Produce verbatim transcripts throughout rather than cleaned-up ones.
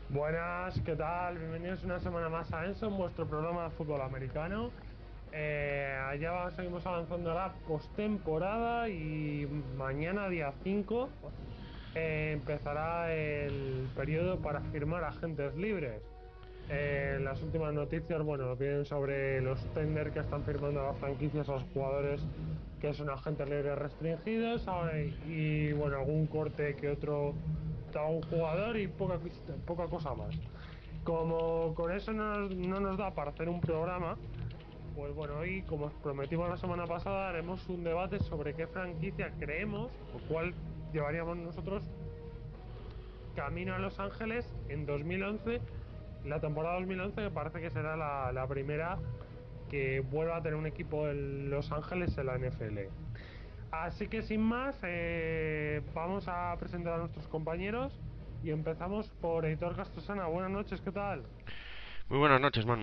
Buenas, ¿qué tal? Bienvenidos una semana más a Enson, vuestro programa de fútbol americano. Eh, allá va- seguimos avanzando la postemporada y mañana, día cinco, eh, empezará el periodo para firmar agentes libres. Eh, las últimas noticias, bueno, vienen sobre los tender que están firmando las franquicias a los jugadores que son agentes libres restringidos ahora y, y, bueno, algún corte que otro a un jugador y poca, cos- poca cosa más. Como con eso no nos, no nos da para hacer un programa, pues bueno, hoy, como os prometimos la semana pasada, haremos un debate sobre qué franquicia creemos o cuál llevaríamos nosotros camino a Los Ángeles en dos mil once, la temporada dos mil once, que parece que será la, la primera que vuelva a tener un equipo en Los Ángeles en la N F L. Así que sin más, eh, vamos a presentar a nuestros compañeros y empezamos por Editor Castrosana. Buenas noches, ¿qué tal? Muy buenas noches, man.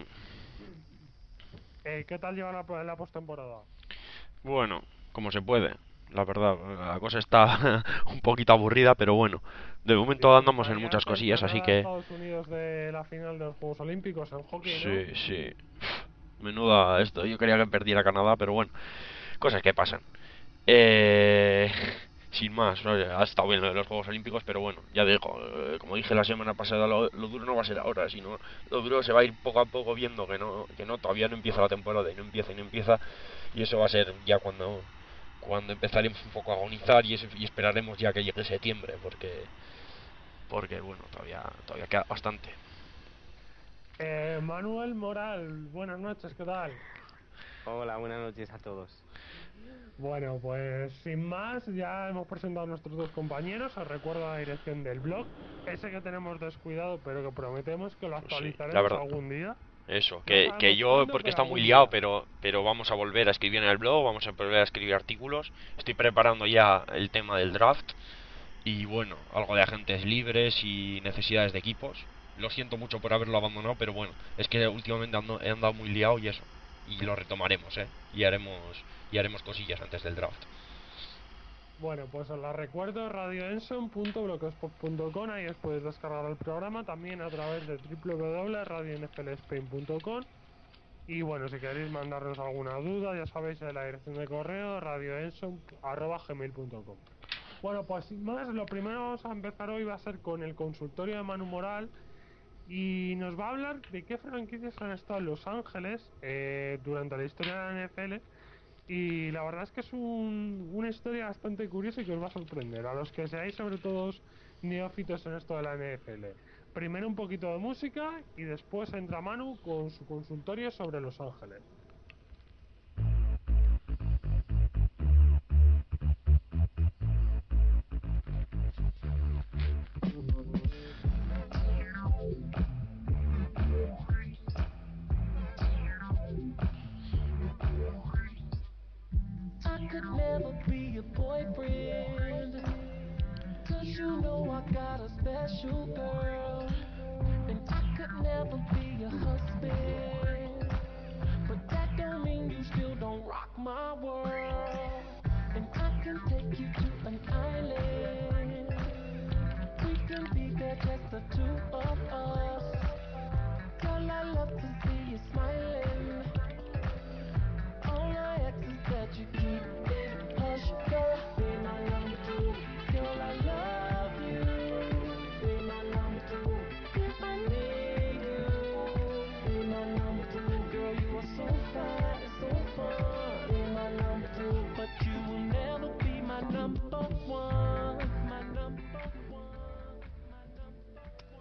Eh, ¿qué tal lleva la, la postemporada? Bueno, como se puede, la verdad. La cosa está un poquito aburrida, pero bueno. De momento andamos en muchas Disfrutarías cosillas, así ganar a que... Estados Unidos de la final de los Juegos Olímpicos en hockey, ¿no? Sí, sí. Menuda esto. Yo quería que perdiera Canadá, pero bueno. Cosas que pasan. Eh... Sin más, ¿no? Ha estado bien lo de los Juegos Olímpicos, pero bueno, ya digo, eh, como dije la semana pasada, lo, lo duro no va a ser ahora, sino lo duro se va a ir poco a poco viendo que no, que no, todavía no empieza la temporada y no empieza y no empieza, y eso va a ser ya cuando cuando empezaremos un poco a agonizar y, es- y esperaremos ya que llegue septiembre, porque porque bueno, todavía todavía queda bastante. Eh, Manuel Moral, buenas noches, ¿qué tal? Hola, buenas noches a todos. Bueno, pues sin más, ya hemos presentado a nuestros dos compañeros. Os recuerdo la dirección del blog, ese que tenemos descuidado, pero que prometemos que lo Pues sí, la actualizaremos verdad, algún día. eso, No que, que sabemos yo cuándo, porque pero está muy algún liado, día. pero pero vamos a volver a escribir en el blog, vamos a volver a escribir artículos. Estoy preparando ya el tema del draft y bueno, algo de agentes libres y necesidades de equipos. Lo siento mucho por haberlo abandonado, pero bueno, es que últimamente ando- he andado muy liado y eso. Y lo retomaremos, ¿eh? Y haremos y haremos cosillas antes del draft. Bueno, pues os la recuerdo, radioenson punto blogspot punto com, ahí os podéis descargar el programa, también a través de w w w punto radio n f l spain punto com. Y bueno, si queréis mandarnos alguna duda, ya sabéis, en la dirección de correo radioenson arroba gmail punto com. Bueno, pues sin más, lo primero vamos a empezar hoy va a ser con el consultorio de Manu Moral y nos va a hablar de qué franquicias han estado en Los Ángeles eh, durante la historia de la N F L. Y la verdad es que es un- una historia bastante curiosa y que os va a sorprender a los que seáis sobre todo neófitos en esto de la N F L. Primero un poquito de música y después entra Manu con su consultorio sobre Los Ángeles. I could never be your boyfriend, cause you know I got a special girl. And I could never be your husband, but that don't mean you still don't rock my world. And I can take you to an island, we can be there just the two of us. Girl, I love to see you smiling. All I ask is that you keep it hush, girl. Be my number two. Girl, I love you. Be my number two. If I need you, be my number two. Girl, you are so fine and so fun. Be my number two, but you will never be my number one. My number one. My number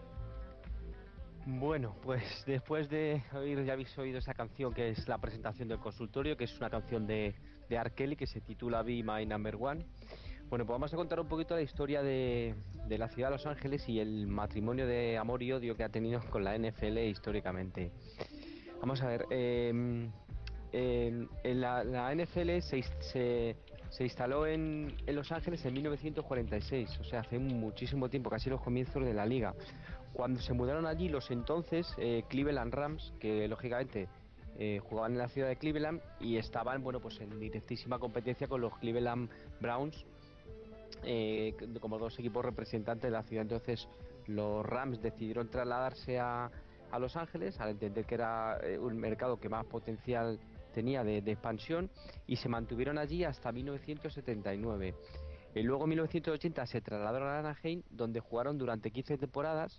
Bueno, pues después de oír, ya habéis oído esa canción que es la presentación del consultorio, que es una canción de, de R. Kelly que se titula Be My Number One. Bueno, pues vamos a contar un poquito la historia de, de la ciudad de Los Ángeles y el matrimonio de amor y odio que ha tenido con la N F L históricamente. Vamos a ver, eh, eh, en la, la N F L se, se, se instaló en, en Los Ángeles en mil novecientos cuarenta y seis, o sea, hace muchísimo tiempo, casi los comienzos de la liga. Cuando se mudaron allí los entonces eh, Cleveland Rams, que lógicamente eh, jugaban en la ciudad de Cleveland y estaban, bueno, pues en directísima competencia con los Cleveland Browns, eh, como dos equipos representantes de la ciudad. Entonces los Rams decidieron trasladarse a, a Los Ángeles al entender que era eh, un mercado que más potencial tenía de, de expansión, y se mantuvieron allí hasta mil novecientos setenta y nueve. Y luego en mil novecientos ochenta se trasladaron a Anaheim, donde jugaron durante quince temporadas,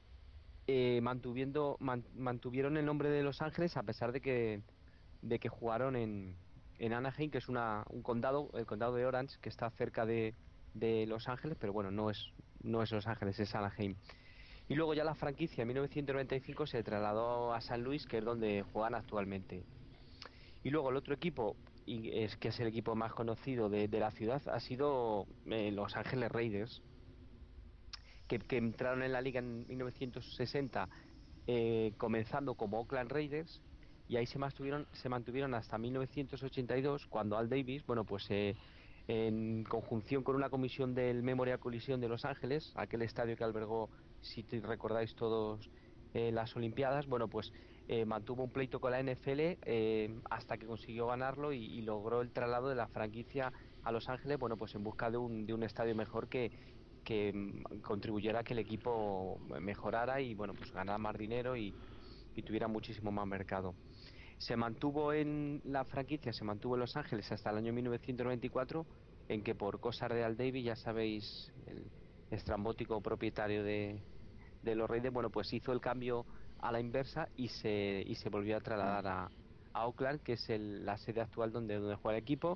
eh, mantuviendo, man- mantuvieron el nombre de Los Ángeles a pesar de que, de que jugaron en, en Anaheim, que es una, un condado, el condado de Orange, que está cerca de, de Los Ángeles, pero bueno, no es, no es Los Ángeles, es Anaheim. Y luego ya la franquicia en mil novecientos noventa y cinco se trasladó a San Luis, que es donde juegan actualmente. Y luego el otro equipo, y es que es el equipo más conocido de, de la ciudad, ha sido eh, Los Ángeles Raiders, que, que entraron en la liga en mil novecientos sesenta, eh, comenzando como Oakland Raiders, y ahí se mantuvieron, se mantuvieron hasta mil novecientos ochenta y dos, cuando Al Davis, bueno, pues eh, en conjunción con una comisión del Memorial Coliseum de Los Ángeles, aquel estadio que albergó, si te recordáis todos, eh, las Olimpiadas, bueno, pues eh, mantuvo un pleito con la N F L eh, hasta que consiguió ganarlo, y, y logró el traslado de la franquicia a Los Ángeles, bueno, pues en busca de un, de un estadio mejor que, que mm, contribuyera a que el equipo mejorara y bueno, pues ganara más dinero y, y tuviera muchísimo más mercado. Se mantuvo en la franquicia, se mantuvo en Los Ángeles hasta el año mil novecientos noventa y cuatro, en que por cosas de Al Davis, ya sabéis, el estrambótico propietario de, de los Raiders, bueno, pues hizo el cambio a la inversa y se, y se volvió a trasladar a, a Oakland, que es el- la sede actual donde, donde juega el equipo.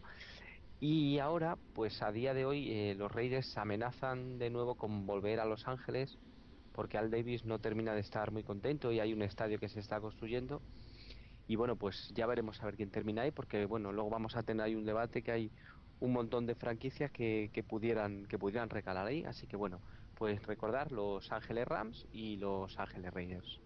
Y ahora, pues a día de hoy, eh, los Raiders amenazan de nuevo con volver a Los Ángeles, porque Al Davis no termina de estar muy contento y hay un estadio que se está construyendo. Y bueno, pues ya veremos a ver quién termina ahí, porque bueno, luego vamos a tener ahí un debate, que hay un montón de franquicias que, que pudieran que pudieran recalar ahí. Así que bueno, pues recordar Los Ángeles Rams y Los Ángeles Raiders.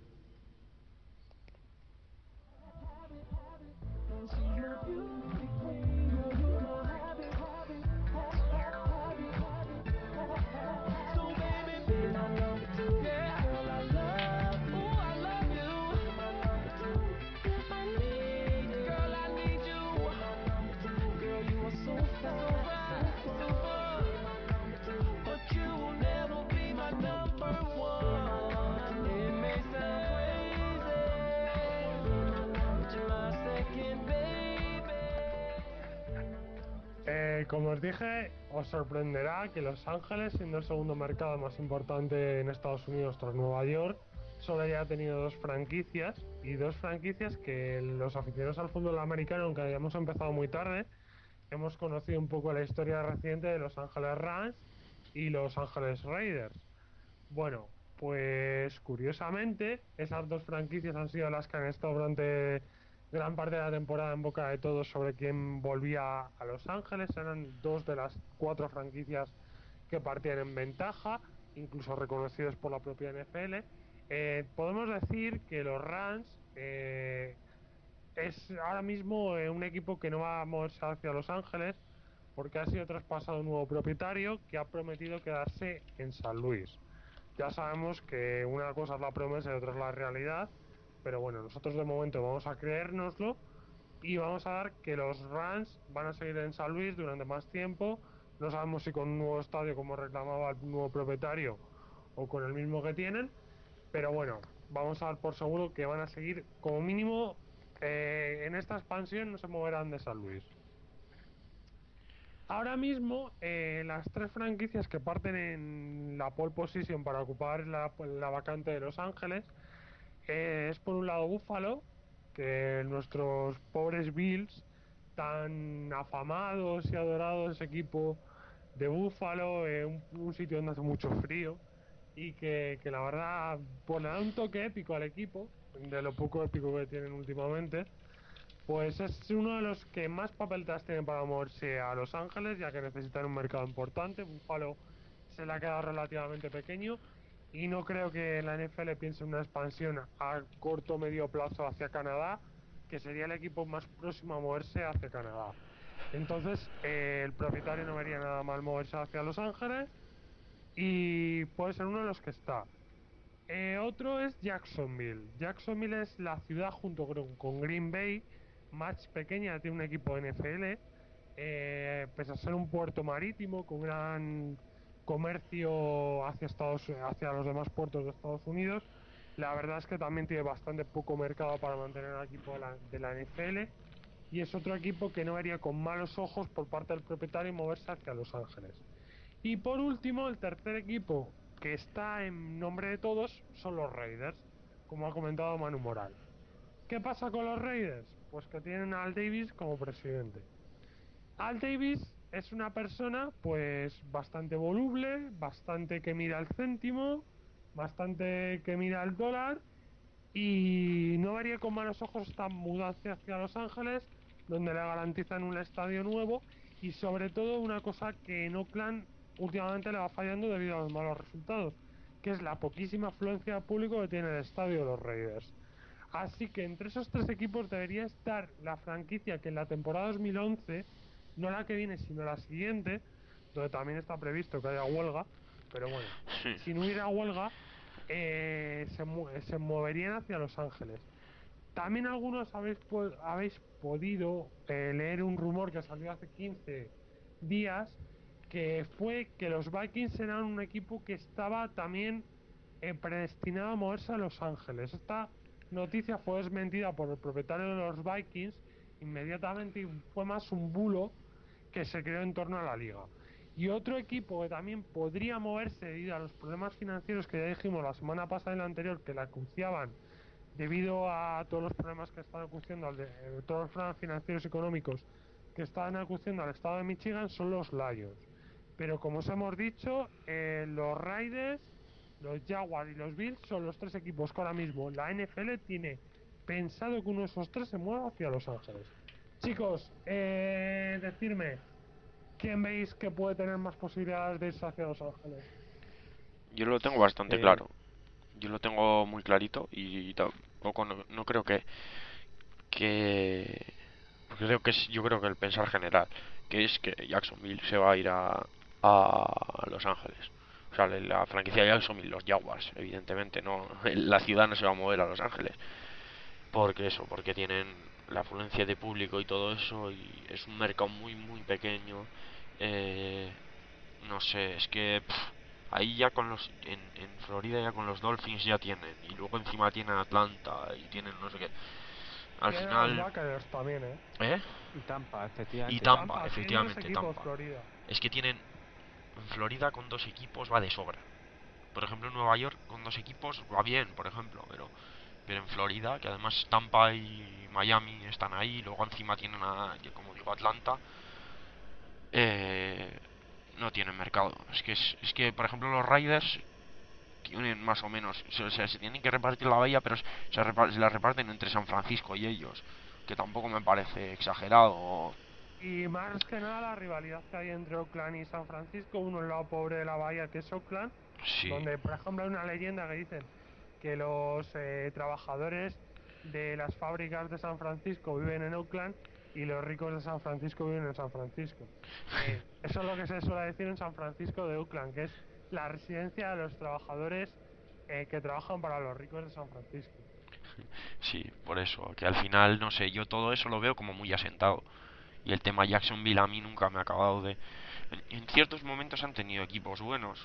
So baby, be my number two. Yeah, girl, I love, ooh, I love you. Be my number two. I need you, girl, I need you. Be my number two. Girl, you are so fine, so fine. Be my number two. But you will never be my number one. It may sound crazy, but you're my second baby. Eh, como os dije, os sorprenderá que Los Ángeles, siendo el segundo mercado más importante en Estados Unidos tras Nueva York, solo haya tenido dos franquicias, y dos franquicias que los aficionados al fútbol americano, aunque hayamos empezado muy tarde, hemos conocido un poco la historia reciente de Los Ángeles Rams y Los Ángeles Raiders. Bueno, pues curiosamente, esas dos franquicias han sido las que han estado durante gran parte de la temporada en boca de todos sobre quién volvía a Los Ángeles. Eran dos de las cuatro franquicias que partían en ventaja, incluso reconocidos por la propia N F L. Eh, podemos decir que los Rams eh, es ahora mismo eh, un equipo que no va a moverse hacia Los Ángeles, porque ha sido traspasado un nuevo propietario que ha prometido quedarse en San Luis. Ya sabemos que una cosa es la promesa y otra es la realidad, pero bueno, nosotros de momento vamos a creérnoslo y vamos a dar que los Rams van a seguir en San Luis durante más tiempo. No sabemos si con un nuevo estadio como reclamaba el nuevo propietario o con el mismo que tienen, pero bueno, vamos a dar por seguro que van a seguir como mínimo eh, en esta expansión, no se moverán de San Luis. Ahora mismo, eh, las tres franquicias que parten en la pole position para ocupar la, la vacante de Los Ángeles eh, es por un lado Buffalo, que nuestros pobres Bills, tan afamados y adorados, ese equipo de Buffalo, eh, un, un sitio donde hace mucho frío y que, que la verdad pues, le da un toque épico al equipo, de lo poco épico que tienen últimamente. Pues es uno de los que más papeletas tienen para moverse a Los Ángeles, ya que necesitan un mercado importante. Buffalo se le ha quedado relativamente pequeño y no creo que la N F L piense en una expansión a corto o medio plazo hacia Canadá, que sería el equipo más próximo a moverse hacia Canadá. Entonces, eh, el propietario no vería nada mal moverse hacia Los Ángeles y puede ser uno de los que está. Eh, otro es Jacksonville. Jacksonville es la ciudad junto con, con Green Bay más pequeña, tiene un equipo N F L, eh, pese a ser un puerto marítimo con gran comercio hacia Estados hacia los demás puertos de Estados Unidos. La verdad es que también tiene bastante poco mercado para mantener al equipo de la, de la N F L, y es otro equipo que no vería con malos ojos por parte del propietario moverse hacia Los Ángeles. Y por último, el tercer equipo que está en nombre de todos son los Raiders, como ha comentado Manu Moral. ¿Qué pasa con los Raiders? Pues que tienen a Al Davis como presidente. Al Davis es una persona pues bastante voluble, bastante que mira el céntimo, bastante que mira el dólar, y no vería con malos ojos esta mudanza hacia Los Ángeles, donde le garantizan un estadio nuevo y sobre todo una cosa que en Oakland últimamente le va fallando debido a los malos resultados, que es la poquísima afluencia de público que tiene el estadio de los Raiders. Así que entre esos tres equipos debería estar la franquicia que en la temporada dos mil once, no la que viene sino la siguiente, donde también está previsto que haya huelga, pero bueno, Sí. si no hubiera huelga, eh, se, mu se moverían hacia Los Ángeles. También algunos habéis, po habéis podido eh, leer un rumor que salió hace quince días, que fue que los Vikings eran un equipo que estaba también eh, predestinado a moverse a Los Ángeles. Esta noticia fue desmentida por el propietario de los Vikings inmediatamente, y fue más un bulo que se creó en torno a la liga. Y otro equipo que también podría moverse debido a los problemas financieros que ya dijimos la semana pasada y la anterior, que la acuciaban debido a todos los problemas que están acuciando, al de, eh, todos los problemas financieros y económicos que están acuciando al estado de Michigan, son los Lions. Pero como os hemos dicho, eh, los Raiders, los Jaguars y los Bills son los tres equipos que ahora mismo la N F L tiene pensado que uno de esos tres se mueva hacia Los Ángeles. Chicos, eh, decirme, ¿quién veis que puede tener más posibilidades de irse hacia Los Ángeles? Yo lo tengo bastante Eh, claro. Yo lo tengo muy clarito y tampoco no, no creo que que porque creo que es yo creo que el pensar general que es que Jacksonville se va a ir a, a Los Ángeles. O sea, la franquicia de Jacksonville, los Jaguars, evidentemente no, la ciudad no se va a mover a Los Ángeles porque eso, porque tienen la afluencia de público y todo eso y es un mercado muy muy pequeño. eh, no sé, es que pff, ahí ya con los en, en Florida ya con los Dolphins ya tienen y luego encima tienen Atlanta y tienen no sé qué. Al Tienen a los final, Buccaneers también, ¿eh? ¿eh? y Tampa, Y efectivamente, Tampa, Tampa. Tienen dos efectivamente, equipos Tampa. Florida. Es que tienen en Florida con dos equipos va de sobra. Por ejemplo, en Nueva York con dos equipos va bien, por ejemplo, pero pero en Florida, que además Tampa y Miami están ahí, y luego encima tienen a, como digo, Atlanta, eh, no tienen mercado. Es que es, es que por ejemplo los Raiders tienen más o menos, o sea, se tienen que repartir la bahía, pero se, se la reparten entre San Francisco y ellos, que tampoco me parece exagerado. Y más que nada la rivalidad que hay entre Oakland y San Francisco, uno el lado pobre de la bahía que es Oakland, Sí, donde por ejemplo hay una leyenda que dicen que los eh, trabajadores de las fábricas de San Francisco viven en Oakland y los ricos de San Francisco viven en San Francisco. Eh, eso es lo que se suele decir en San Francisco de Oakland, que es la residencia de los trabajadores eh, que trabajan para los ricos de San Francisco. sí, por eso, que al final, no sé, yo todo eso lo veo como muy asentado. Y el tema Jacksonville a mí nunca me ha acabado de... En, en ciertos momentos han tenido equipos buenos,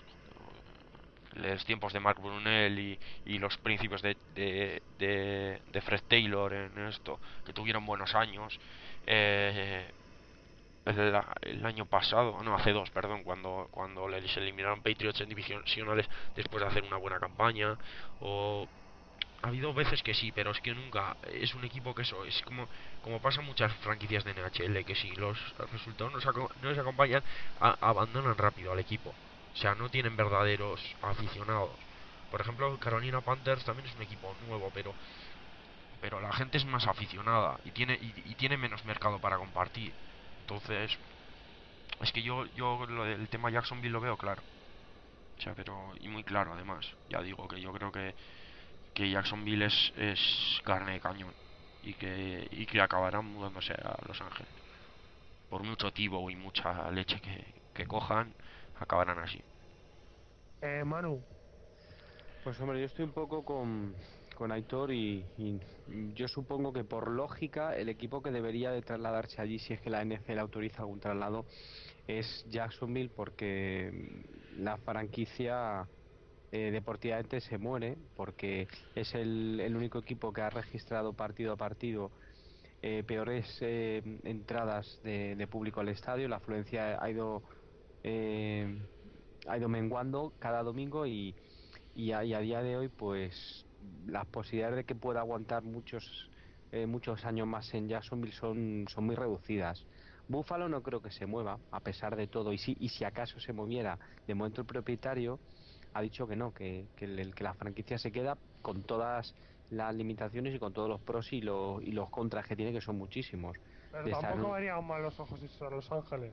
los tiempos de Mark Brunell y, y los principios de, de, de, de Fred Taylor en esto, que tuvieron buenos años. Eh, el, el año pasado, no, hace dos, perdón, cuando, cuando les eliminaron Patriots en divisionales después de hacer una buena campaña. O ha habido veces que sí, pero es que nunca es un equipo que eso, es como, como pasa en muchas franquicias de N H L, que si los resultados no se, no les acompañan, a, abandonan rápido al equipo. O sea, no tienen verdaderos aficionados. Por ejemplo, Carolina Panthers también es un equipo nuevo, pero pero la gente es más aficionada y tiene y, y tiene menos mercado para compartir. Entonces, es que yo yo lo del tema Jacksonville lo veo claro. O sea, pero y muy claro además. Ya digo que yo creo que que Jacksonville es, es carne de cañón y que, y que acabarán mudándose a Los Ángeles. Por mucho tibo y mucha leche que, que cojan, acabarán así. Eh, Manu, Pues hombre, yo estoy un poco con, con Aitor y, y yo supongo que por lógica el equipo que debería de trasladarse allí, si es que la N F L autoriza algún traslado, es Jacksonville porque la franquicia eh, deportivamente se muere, porque es el, el único equipo que ha registrado partido a partido eh, peores eh, entradas de, de público al estadio. La afluencia ha ido eh, ha ido menguando cada domingo y, y, a, y a día de hoy pues las posibilidades de que pueda aguantar muchos eh, muchos años más en Jacksonville son, son muy reducidas. Buffalo no creo que se mueva a pesar de todo, y si, y si acaso se moviera, de momento el propietario ha dicho que no, que, que, el- que la franquicia se queda con todas las limitaciones y con todos los pros y los, y los contras que tiene, que son muchísimos. Pero De estar en tampoco un- verían mal los ojos irse a Los Ángeles.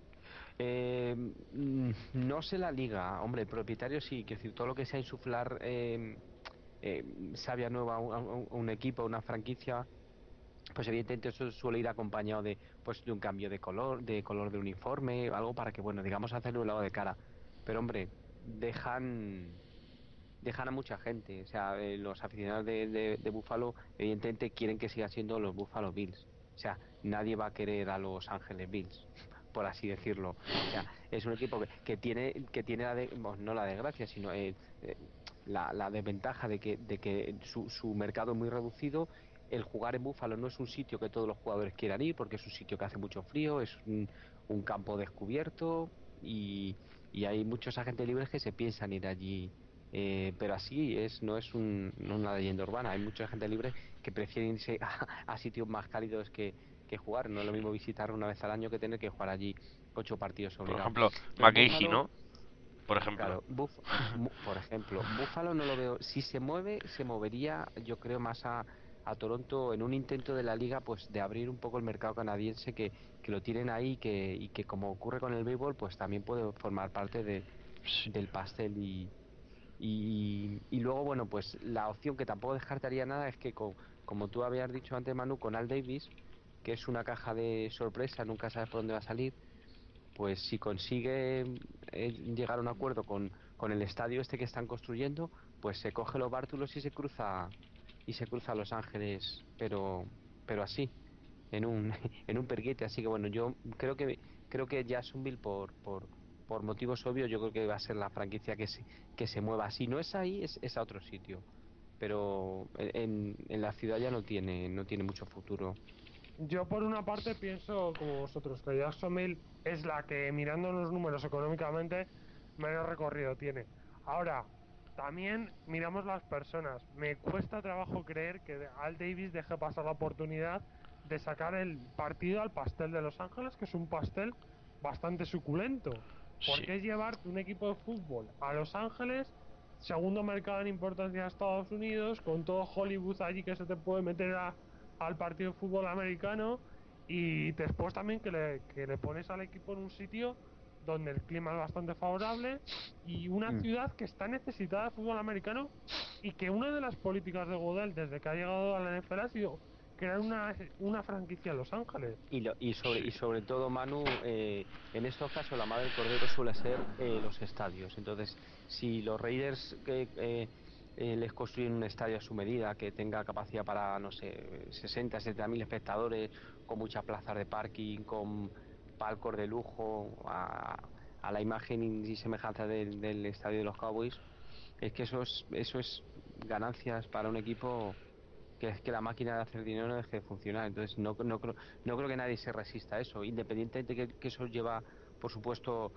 Eh, mm, no sé la liga, hombre, el propietario sí, que decir, todo lo que sea insuflar eh, eh, savia nueva a un, a un- a un equipo, a una franquicia, pues evidentemente eso suele ir acompañado de pues de un cambio de color, de color de uniforme, algo para que, bueno, digamos, hacerle un lado de cara. Pero hombre, dejan dejan a mucha gente, o sea, eh, los aficionados de, de, de Buffalo evidentemente quieren que siga siendo los Buffalo Bills. O sea, nadie va a querer a Los Ángeles Bills, por así decirlo. O sea, es un equipo que, que tiene que tiene la de, bueno, no la desgracia, sino eh, eh, la, la desventaja de que de que su, su mercado es muy reducido. El jugar en Buffalo no es un sitio que todos los jugadores quieran ir, porque es un sitio que hace mucho frío, es un, un campo descubierto y, y hay muchos agentes libres que se piensan ir allí, eh, pero así es, no es un, no una leyenda urbana. Hay mucha gente libre que prefiere irse a, a sitios más cálidos que, que jugar. No es lo mismo visitar una vez al año que tener que jugar allí ocho partidos Por obligados. ejemplo, Entonces, McGahee, Búfalo, ¿no? Por ejemplo. claro, Buf- mu- por ejemplo, Búfalo no lo veo. Si se mueve, se movería, yo creo, más a, a Toronto en un intento de la liga, pues de abrir un poco el mercado canadiense que, que lo tienen ahí que, y que, como ocurre con el béisbol, pues también puede formar parte de, Sí. del pastel. y y, y luego, bueno, pues la opción que tampoco descartaría nada es que, con, como tú habías dicho antes, Manu, con Al Davis, que es una caja de sorpresa, nunca sabes por dónde va a salir, pues si consigue eh, llegar a un acuerdo con, con el estadio este que están construyendo, pues se coge los bártulos y se cruza y se cruza a Los Ángeles, pero pero así, en un en un perguete. Así que bueno, yo creo que creo que Jacksonville, por por por motivos obvios, yo creo que va a ser la franquicia que se que se mueva. Si no es ahí, es, es a otro sitio, pero en, en la ciudad ya no tiene no tiene mucho futuro. Yo por una parte pienso como vosotros, que Jacksonville es la que, mirando los números económicamente, menos recorrido tiene. Ahora, también miramos las personas. Me cuesta trabajo creer que Al Davis deje pasar la oportunidad de sacar el partido al pastel de Los Ángeles, que es un pastel bastante suculento. Sí. Porque es llevarte un equipo de fútbol a Los Ángeles, segundo mercado en importancia de Estados Unidos, con todo Hollywood allí que se te puede meter a al partido de fútbol americano, y después también que le, que le pones al equipo en un sitio donde el clima es bastante favorable y una Mm. ciudad que está necesitada de fútbol americano, y que una de las políticas de Goodell desde que ha llegado a la N F L ha sido crear una, una franquicia en Los Ángeles. Y, lo, y, sobre, Sí. y sobre todo, Manu, eh, en estos casos la madre del cordero suele ser eh, los estadios. Entonces, si los Raiders que, eh, eh, les construyen un estadio a su medida, que tenga capacidad para, no sé, sesenta, setenta mil espectadores, con muchas plazas de parking, con palcos de lujo, a, a la imagen y semejanza del, del estadio de los Cowboys, es que eso es, eso es ganancias para un equipo, que es que la máquina de hacer dinero no deje de funcionar. Entonces no, no, creo, no creo que nadie se resista a eso, independientemente que, que eso lleva, por supuesto,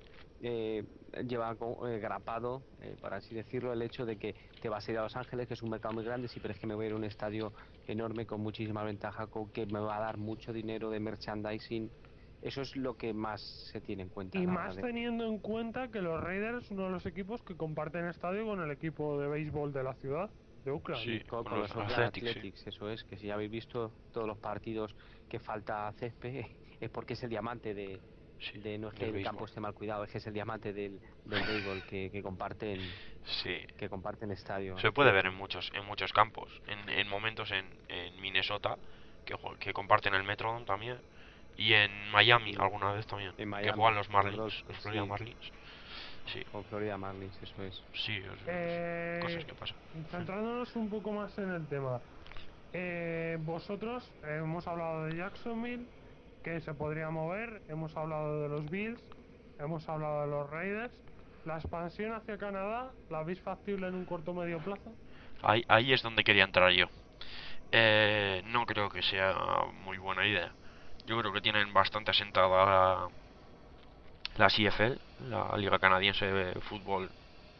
eh, lleva co- eh, grapado, eh, por así decirlo, el hecho de que te vas a ir a Los Ángeles, que es un mercado muy grande, sí, pero es que me voy a ir a un estadio enorme con muchísima ventaja, con que me va a dar mucho dinero de merchandising. Eso es lo que más se tiene en cuenta a Y la hora más de... teniendo en cuenta que los Raiders es uno de los equipos que comparten estadio con el equipo de béisbol de la ciudad, de Oakland. Sí, Y con, con con los los Oakland Athletics, sí. Athletics, eso es, que si ya habéis visto todos los partidos que falta césped, es porque es el diamante de, Sí, de no es que del el campo béisbol. esté mal cuidado, es que es el diamante del, del béisbol que, que comparten Sí. que comparten estadio Se puede ver en Athletic. muchos en muchos campos. En, en momentos en, en Minnesota, que, jue- que comparten el Metrodome también. Y en Miami Y alguna vez también. en Que Miami, juegan los los Marlins, dos, los Florida sí, Marlins. Sí, con Florida Marlins, eso es. sí, es- es cosas Eh, que pasan. Centrándonos un poco más en el tema, eh, vosotros, eh, hemos hablado de Jacksonville, que se podría mover. Hemos hablado de los Bills, hemos hablado de los Raiders. ¿La expansión hacia Canadá la veis factible en un corto o medio plazo? Ahí, ahí es donde quería entrar yo. Eh, no creo que sea muy buena idea. Yo creo que tienen bastante asentada la, la C F L, la Liga Canadiense de Fútbol,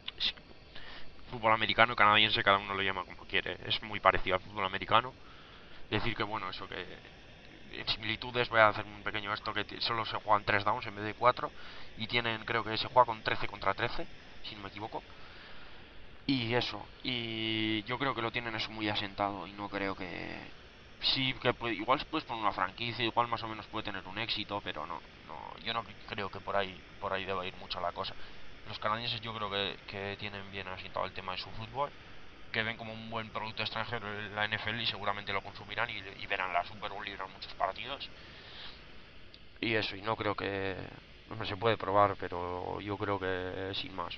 fútbol americano, canadiense, cada uno lo llama como quiere. Es muy parecido al fútbol americano. Decir que, bueno, eso que en similitudes, voy a hacer un pequeño esto, que solo se juegan tres downs en vez de cuatro, y tienen, creo que se juega con trece contra trece, si no me equivoco. Y eso, y yo creo que lo tienen eso muy asentado, y no creo que... Sí, que puede, igual puedes poner una franquicia, igual más o menos puede tener un éxito, pero no, no, yo no creo que por ahí, por ahí deba ir mucho la cosa. Los canadienses yo creo que, que tienen bien asentado el tema de su fútbol, que ven como un buen producto extranjero la N F L y seguramente lo consumirán y, y verán la Super Bowl y verán muchos partidos. Y eso, y no creo que... No se puede probar, pero yo creo que sin más.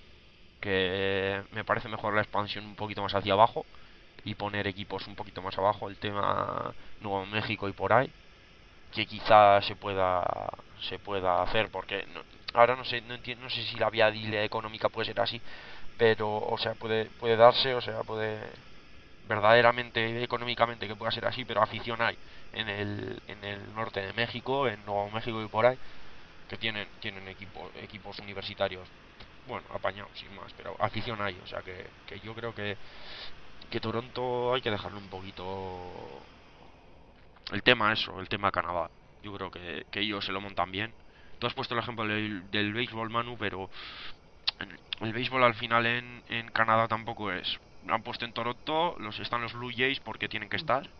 Que me parece mejor la expansión un poquito más hacia abajo y poner equipos un poquito más abajo, el tema Nuevo México y por ahí, que quizás se pueda se pueda hacer, porque no, ahora no sé no entiendo, no sé si la viabilidad económica puede ser así, pero o sea, puede puede darse, o sea, puede verdaderamente económicamente que pueda ser así, pero afición hay en el en el norte de México, en Nuevo México y por ahí, que tienen tienen equipos equipos universitarios, bueno, apañados sin más, pero afición hay, o sea que, que yo creo que que Toronto hay que dejarlo un poquito el tema eso, el tema Canadá. Yo creo que, que ellos se lo montan bien. Tú has puesto el ejemplo del, del béisbol, Manu, pero el béisbol al final en, en Canadá tampoco es. Lo han puesto en Toronto, los están los Blue Jays porque tienen que estar,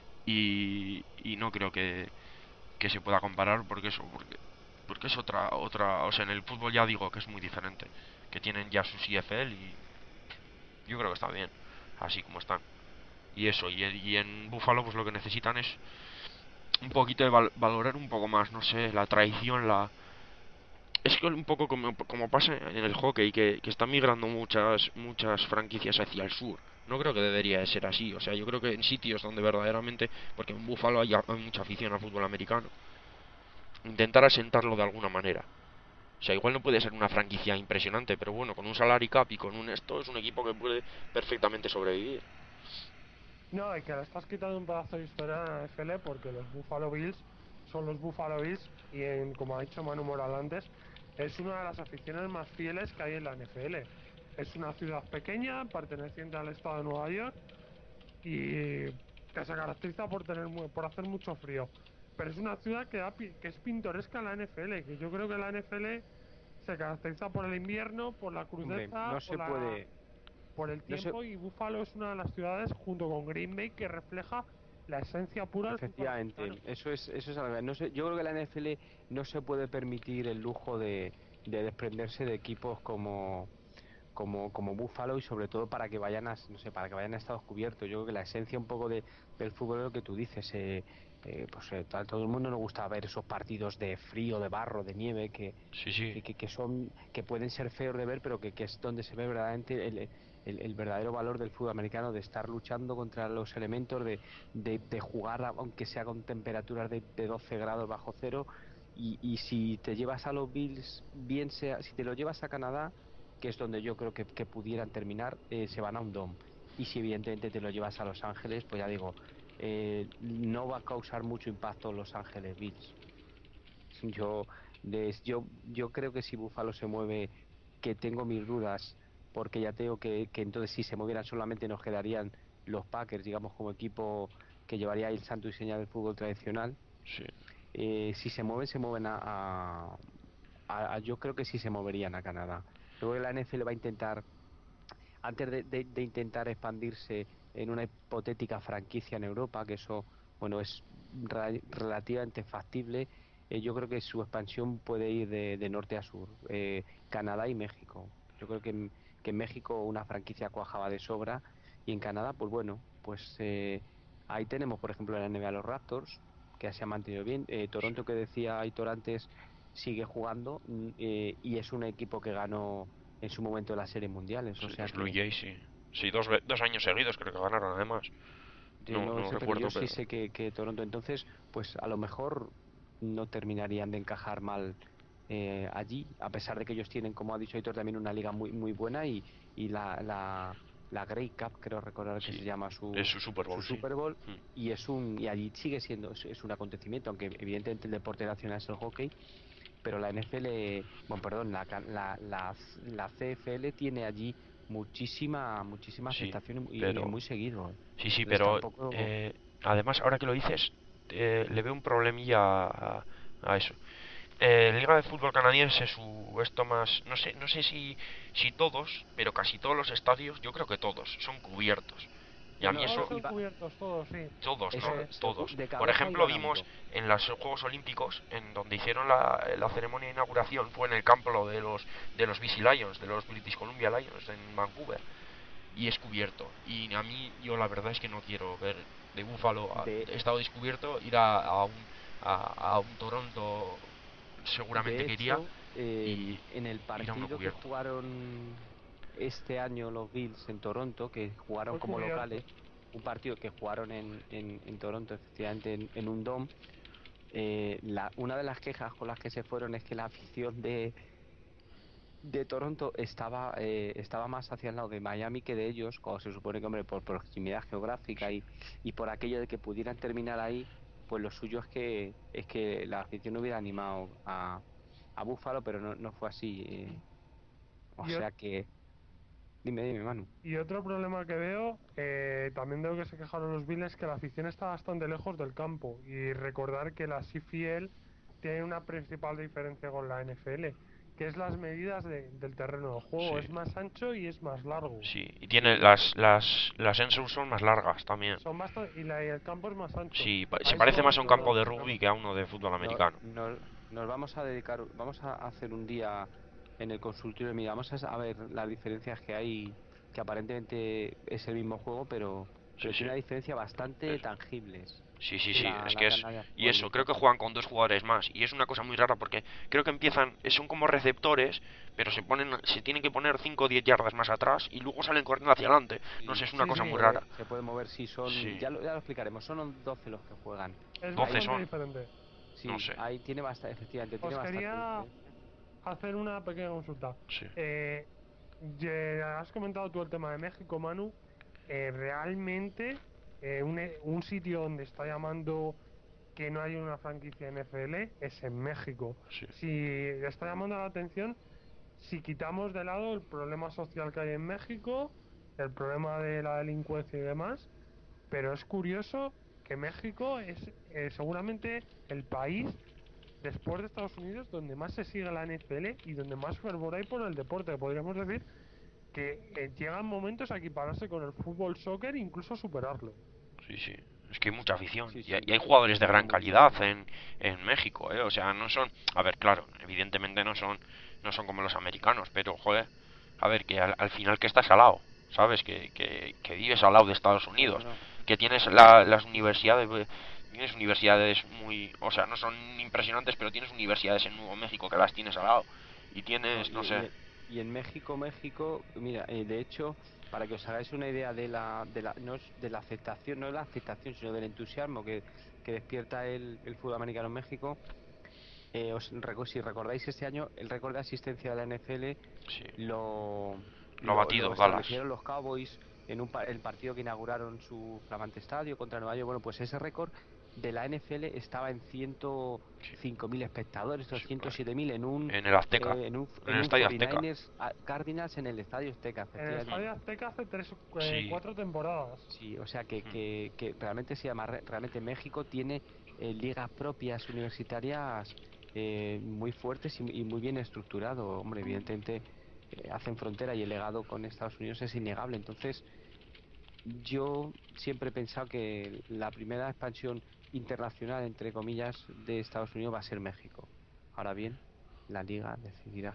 y, y no creo que, que se pueda comparar porque eso, porque, porque es otra, otra, o sea, en el fútbol ya digo que es muy diferente, que tienen ya su C F L y yo creo que está bien, así como están. Y eso, y, y en Buffalo pues lo que necesitan es un poquito de val valorar un poco más, no sé, la tradición, la... Es que un poco como, como pasa en el hockey, que, que están migrando muchas muchas franquicias hacia el sur. No creo que debería de ser así, o sea, yo creo que en sitios donde verdaderamente, porque en Buffalo hay, hay mucha afición al fútbol americano, intentar asentarlo de alguna manera. O sea, igual no puede ser una franquicia impresionante, pero bueno, con un salary cap y con un esto es un equipo que puede perfectamente sobrevivir. No, y que le estás quitando un pedazo de historia a la N F L porque los Buffalo Bills son los Buffalo Bills y en, como ha dicho Manu Moral antes, es una de las aficiones más fieles que hay en la N F L. Es una ciudad pequeña, perteneciente al estado de Nueva York y que se caracteriza por tener por hacer mucho frío. Pero es una ciudad que, da, que es pintoresca en la N F L, que yo creo que la N F L se caracteriza por el invierno, por la Hombre, crudeza, no por se la puede, por el no se, tiempo, y Buffalo es una de las ciudades junto con Green Bay que refleja la esencia pura del fútbol americano. efectivamente, eso es, eso es algo. No sé, yo creo que la N F L no se puede permitir el lujo de, de desprenderse de equipos como, como, como Buffalo y sobre todo para que vayan a, no sé, para que vayan a estados cubiertos. Yo creo que la esencia un poco de, del fútbol es lo que tú dices. Eh, eh, pues eh, a todo el mundo nos gusta ver esos partidos de frío, de barro, de nieve, que, Sí, sí, que, que, que son, que pueden ser feos de ver, pero que, que es donde se ve verdaderamente el, el, el verdadero valor del fútbol americano, de estar luchando contra los elementos, de, de, de jugar aunque sea con temperaturas de, de doce grados bajo cero. Y, y si te llevas a los Bills, bien sea, si te lo llevas a Canadá, que es donde yo creo que, que pudieran terminar, eh, se van a un dom. Y si evidentemente te lo llevas a Los Ángeles, pues ya digo, eh, no va a causar mucho impacto Los Ángeles Bills. Yo, de, yo, yo creo que si Buffalo se mueve, que tengo mis dudas, porque ya tengo que, que entonces si se movieran solamente nos quedarían los Packers, digamos, como equipo que llevaría el santo y señal del fútbol tradicional. sí. Eh, si se mueven, se mueven a, a, a- a- yo creo que sí se moverían a Canadá. Luego la N F L va a intentar, antes de, de- de intentar expandirse en una hipotética franquicia en Europa, que eso, bueno, es ra- relativamente factible, eh, yo creo que su expansión puede ir de, de norte a sur, eh, Canadá y México. Yo creo que en, que en México una franquicia cuajaba de sobra y en Canadá, pues bueno, pues eh, ahí tenemos, por ejemplo, en la N B A los Raptors, que se ha mantenido bien. Eh, Sí, Toronto, que decía Aitor antes, sigue jugando mm, eh, y es un equipo que ganó en su momento las series mundiales, o sí, sea los Blue que Jays, sí. Sí, dos, ve- dos años seguidos creo que ganaron además. yo No, no no sé, pero yo recuerdo, sí pero... sé que, que Toronto entonces, pues a lo mejor no terminarían de encajar mal eh, allí, a pesar de que ellos tienen, como ha dicho Aitor, también una liga muy muy buena y, y la, la, la Grey Cup, creo recordar que Sí, se llama es su, su Super su Bowl, sí. Super Bowl, Mm. y es un y allí sigue siendo, es, es un acontecimiento, aunque evidentemente el deporte nacional es el hockey, pero la N F L, bueno, perdón, la, ca- la, la, la C F L tiene allí muchísima muchísima Sí, aceptación y, y es pero muy seguido. sí, sí, Entonces pero tampoco. eh, además, ahora que lo dices, eh, le veo un problemilla a, a eso. Eh, Liga de Fútbol Canadiense, su esto más, no sé, no sé si, si todos, pero casi todos los estadios, yo creo que todos, son cubiertos. Y a mí No, Todos eso, eso son iba. cubiertos, todos, sí. todos, ¿no? Eso Eh, segu- Todos. de Por cabeza ejemplo, iban a vimos ello. en los Juegos Olímpicos, en donde hicieron la, la ceremonia de inauguración, fue en el campo de los de los B C Lions, de los British Columbia Lions en Vancouver, y es cubierto. Y a mí, yo la verdad es que no quiero ver de Búfalo a- De, estado descubierto, ir a, a un a, a un Toronto, seguramente de que iría, hecho, eh, y en el ir a uno partido que cubierto. jugaron este año los Bills en Toronto, que jugaron fue como cubierto. locales, un partido que jugaron en, en, en Toronto, efectivamente, en, en un dome, eh, la, una de las quejas con las que se fueron es que la afición de, de Toronto estaba, eh, estaba más hacia el lado de Miami que de ellos, cuando se supone que, hombre, por proximidad geográfica Sí, y, y por aquello de que pudieran terminar ahí, pues lo suyo es que, es que la afición hubiera animado a, a Buffalo, pero no, no fue así. eh. O Y, ot- sea que, dime, dime, Manu. y otro problema que veo, eh, también veo que se quejaron los Bills, es que la afición está bastante lejos del campo. Y recordar que la C F L tiene una principal diferencia con la N F L, que es las medidas de- del terreno de juego. sí, Es más ancho y es más largo. sí. Y tiene Sí, las las las Ensurs son más largas también. Son bastante, y, la- y el campo es más ancho. Sí, pa- se Ahí solo parece va a más a un ser uno de campo los de problemas. rugby que a uno de fútbol no, americano. no- nos vamos a dedicar, vamos a hacer un día en el consultorio, mira, vamos a, s- a ver las diferencias que hay, que aparentemente es el mismo juego, pero, Sí, pero sí. tiene una diferencia bastante Es- tangibles. Sí, sí, sí, La, es la que es... Canadian Y Football eso, League. creo que juegan con dos jugadores más. Y es una cosa muy rara porque creo que empiezan, eh, son como receptores, pero se ponen, se tienen que poner cinco o diez yardas más atrás y luego salen corriendo hacia adelante. No sé, Sí, es una Sí, cosa se sí, muy puede, rara. se puede mover si son, Sí, ya lo, ya lo explicaremos, son doce los que juegan. es doce Ahí, bastante son, diferente. no sí, sé. ahí tiene bastante, efectivamente, tiene Os bastante quería diferencia. hacer una pequeña consulta. Sí, Eh, ye- has comentado tú el tema de México, Manu. Eh, realmente, eh, un, e- un sitio donde está llamando que no hay una franquicia N F L es en México. sí, Si está llamando la atención, si quitamos de lado el problema social que hay en México, el problema de la delincuencia y demás, pero es curioso que México es eh, seguramente el país después de Estados Unidos donde más se sigue la N F L y donde más fervor hay por el deporte. Podríamos decir que eh, llegan momentos a equipararse con el fútbol soccer e incluso superarlo. sí, sí. Es que hay mucha afición Sí, y hay, sí, y hay jugadores de muy, gran muy, calidad muchísima. en, en México, ¿eh? O sea, no son... A ver, claro, evidentemente no son, no son como los americanos, pero, joder, a ver, que al, al final que estás al lado, ¿sabes? Que, que, que vives al lado de Estados No, no, Unidos, no. que tienes la- las Sí, sí. universidades, eh, tienes universidades muy... O sea, no son impresionantes, pero tienes universidades en Nuevo México que las tienes al lado. Y No, tienes, y, no sé, y- y en México, México, mira, eh, de hecho, para que os hagáis una idea de la, de la, no es de la aceptación, no de la aceptación, sino del entusiasmo que, que despierta el, el fútbol americano en México, eh, os reco- si recordáis este año, el récord de asistencia de la N F L sí, lo, lo ha lo, lo batido Dallas. establecieron los Cowboys en un, pa- el partido que inauguraron su flamante estadio contra Nueva York. Bueno, pues ese récord de la N F L estaba en ciento Sí, cinco mil espectadores, sí, doscientos claro. siete mil en un En el Azteca, eh, en un en en el un Estadio Azteca. cuarenta y nueve ers a- Cardinals en el Estadio Azteca, En el Mm. Estadio efectivamente. Azteca hace tres, eh, Sí, cuatro temporadas. Sí, o sea que, mm, que, que realmente se llama, re- realmente México tiene eh, ligas propias universitarias eh, muy fuertes y, y muy bien estructurado. Hombre, evidentemente eh, hacen frontera y el legado con Estados Unidos es innegable. Entonces, yo siempre he pensado que la primera expansión internacional, entre comillas, de Estados Unidos va a ser México. Ahora bien, la liga decidirá.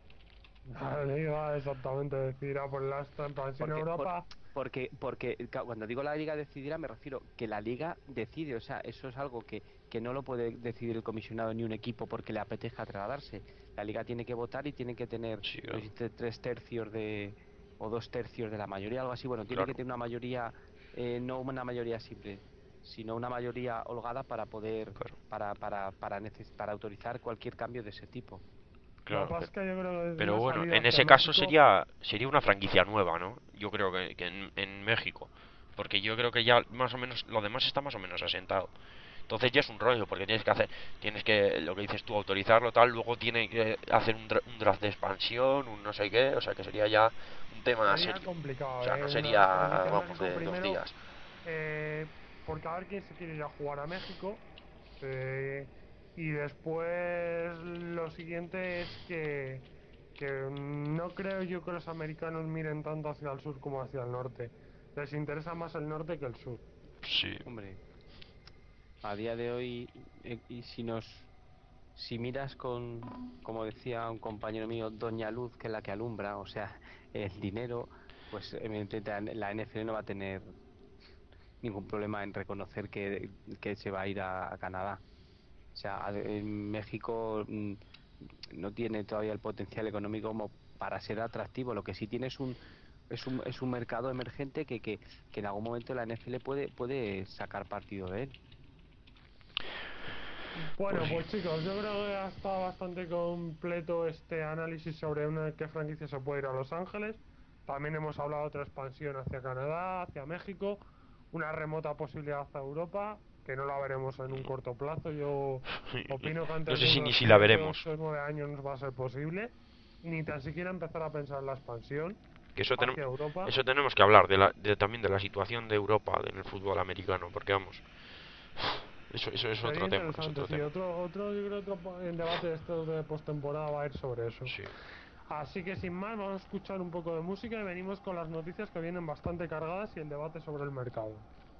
La liga exactamente decidirá por la expansión en Porque, por- Europa. porque, porque ca- cuando digo la liga decidirá, me refiero que la liga decide, o sea, eso es algo que, que no lo puede decidir el comisionado ni un equipo porque le apetezca trasladarse. La liga tiene que votar y tiene que tener, sí, no claro, sé si te- tres tercios de, o dos tercios de la mayoría, algo así. Bueno, tiene que claro. tener una mayoría, eh, no una mayoría simple. sino una mayoría holgada para poder Claro. para para para, neces- para autorizar cualquier cambio de ese tipo. Lo que Claro, pasa pero, es que yo creo que desde pero una bueno, salida en hacia ese caso México, sería sería una franquicia nueva, ¿no? Yo creo que, que en, en México, porque yo creo que ya más o menos lo demás está más o menos asentado. Entonces ya es un rollo, porque tienes que hacer, tienes que, lo que dices tú, autorizarlo tal, luego tiene que hacer un, dra- un draft de expansión, un no sé qué, o sea que sería ya un tema sería serio. O complicado, sea, no ¿eh? sería, Una franquicia en vamos, México de dos primero, días. eh, porque a ver quién se quiere ir a jugar a México. eh, y después lo siguiente es que, que no creo yo que los americanos miren tanto hacia el sur como hacia el norte. Les interesa más el norte que el sur. Sí, Hombre, a día de hoy, eh, y si nos si miras con, como decía un compañero mío, Doña Luz, que es la que alumbra, o sea, el dinero, pues evidentemente la N F L no va a tener ningún problema en reconocer que, que se va a ir a, a Canadá. O sea, a- en México mm, no tiene todavía el potencial económico como para ser atractivo. Lo que sí tiene es un es un, es un mercado emergente que, que, que en algún momento la N F L puede puede sacar partido de él. pues Bueno, sí. pues chicos, yo creo que ha estado bastante completo este análisis sobre una qué franquicia se puede ir a Los Ángeles. También hemos hablado de otra expansión hacia Canadá, hacia México, una remota posibilidad hacia Europa, que no la veremos en un corto plazo. Yo opino que No antes sé de si ni unos si la siete, veremos. ocho, nueve años no va a ser posible, ni tan siquiera empezar a pensar en la expansión Que eso, tenem- hacia Europa. eso tenemos que hablar de la, de, también de la situación de Europa en el fútbol americano, porque vamos, eso, eso es Sería otro tema, es interesante, otro sí. tema. Otro, otro, yo creo que otro po- el debate de este de postemporada va a ir sobre eso. Sí. Así que sin más, vamos a escuchar un poco de música y venimos con las noticias que vienen bastante cargadas y el debate sobre el mercado.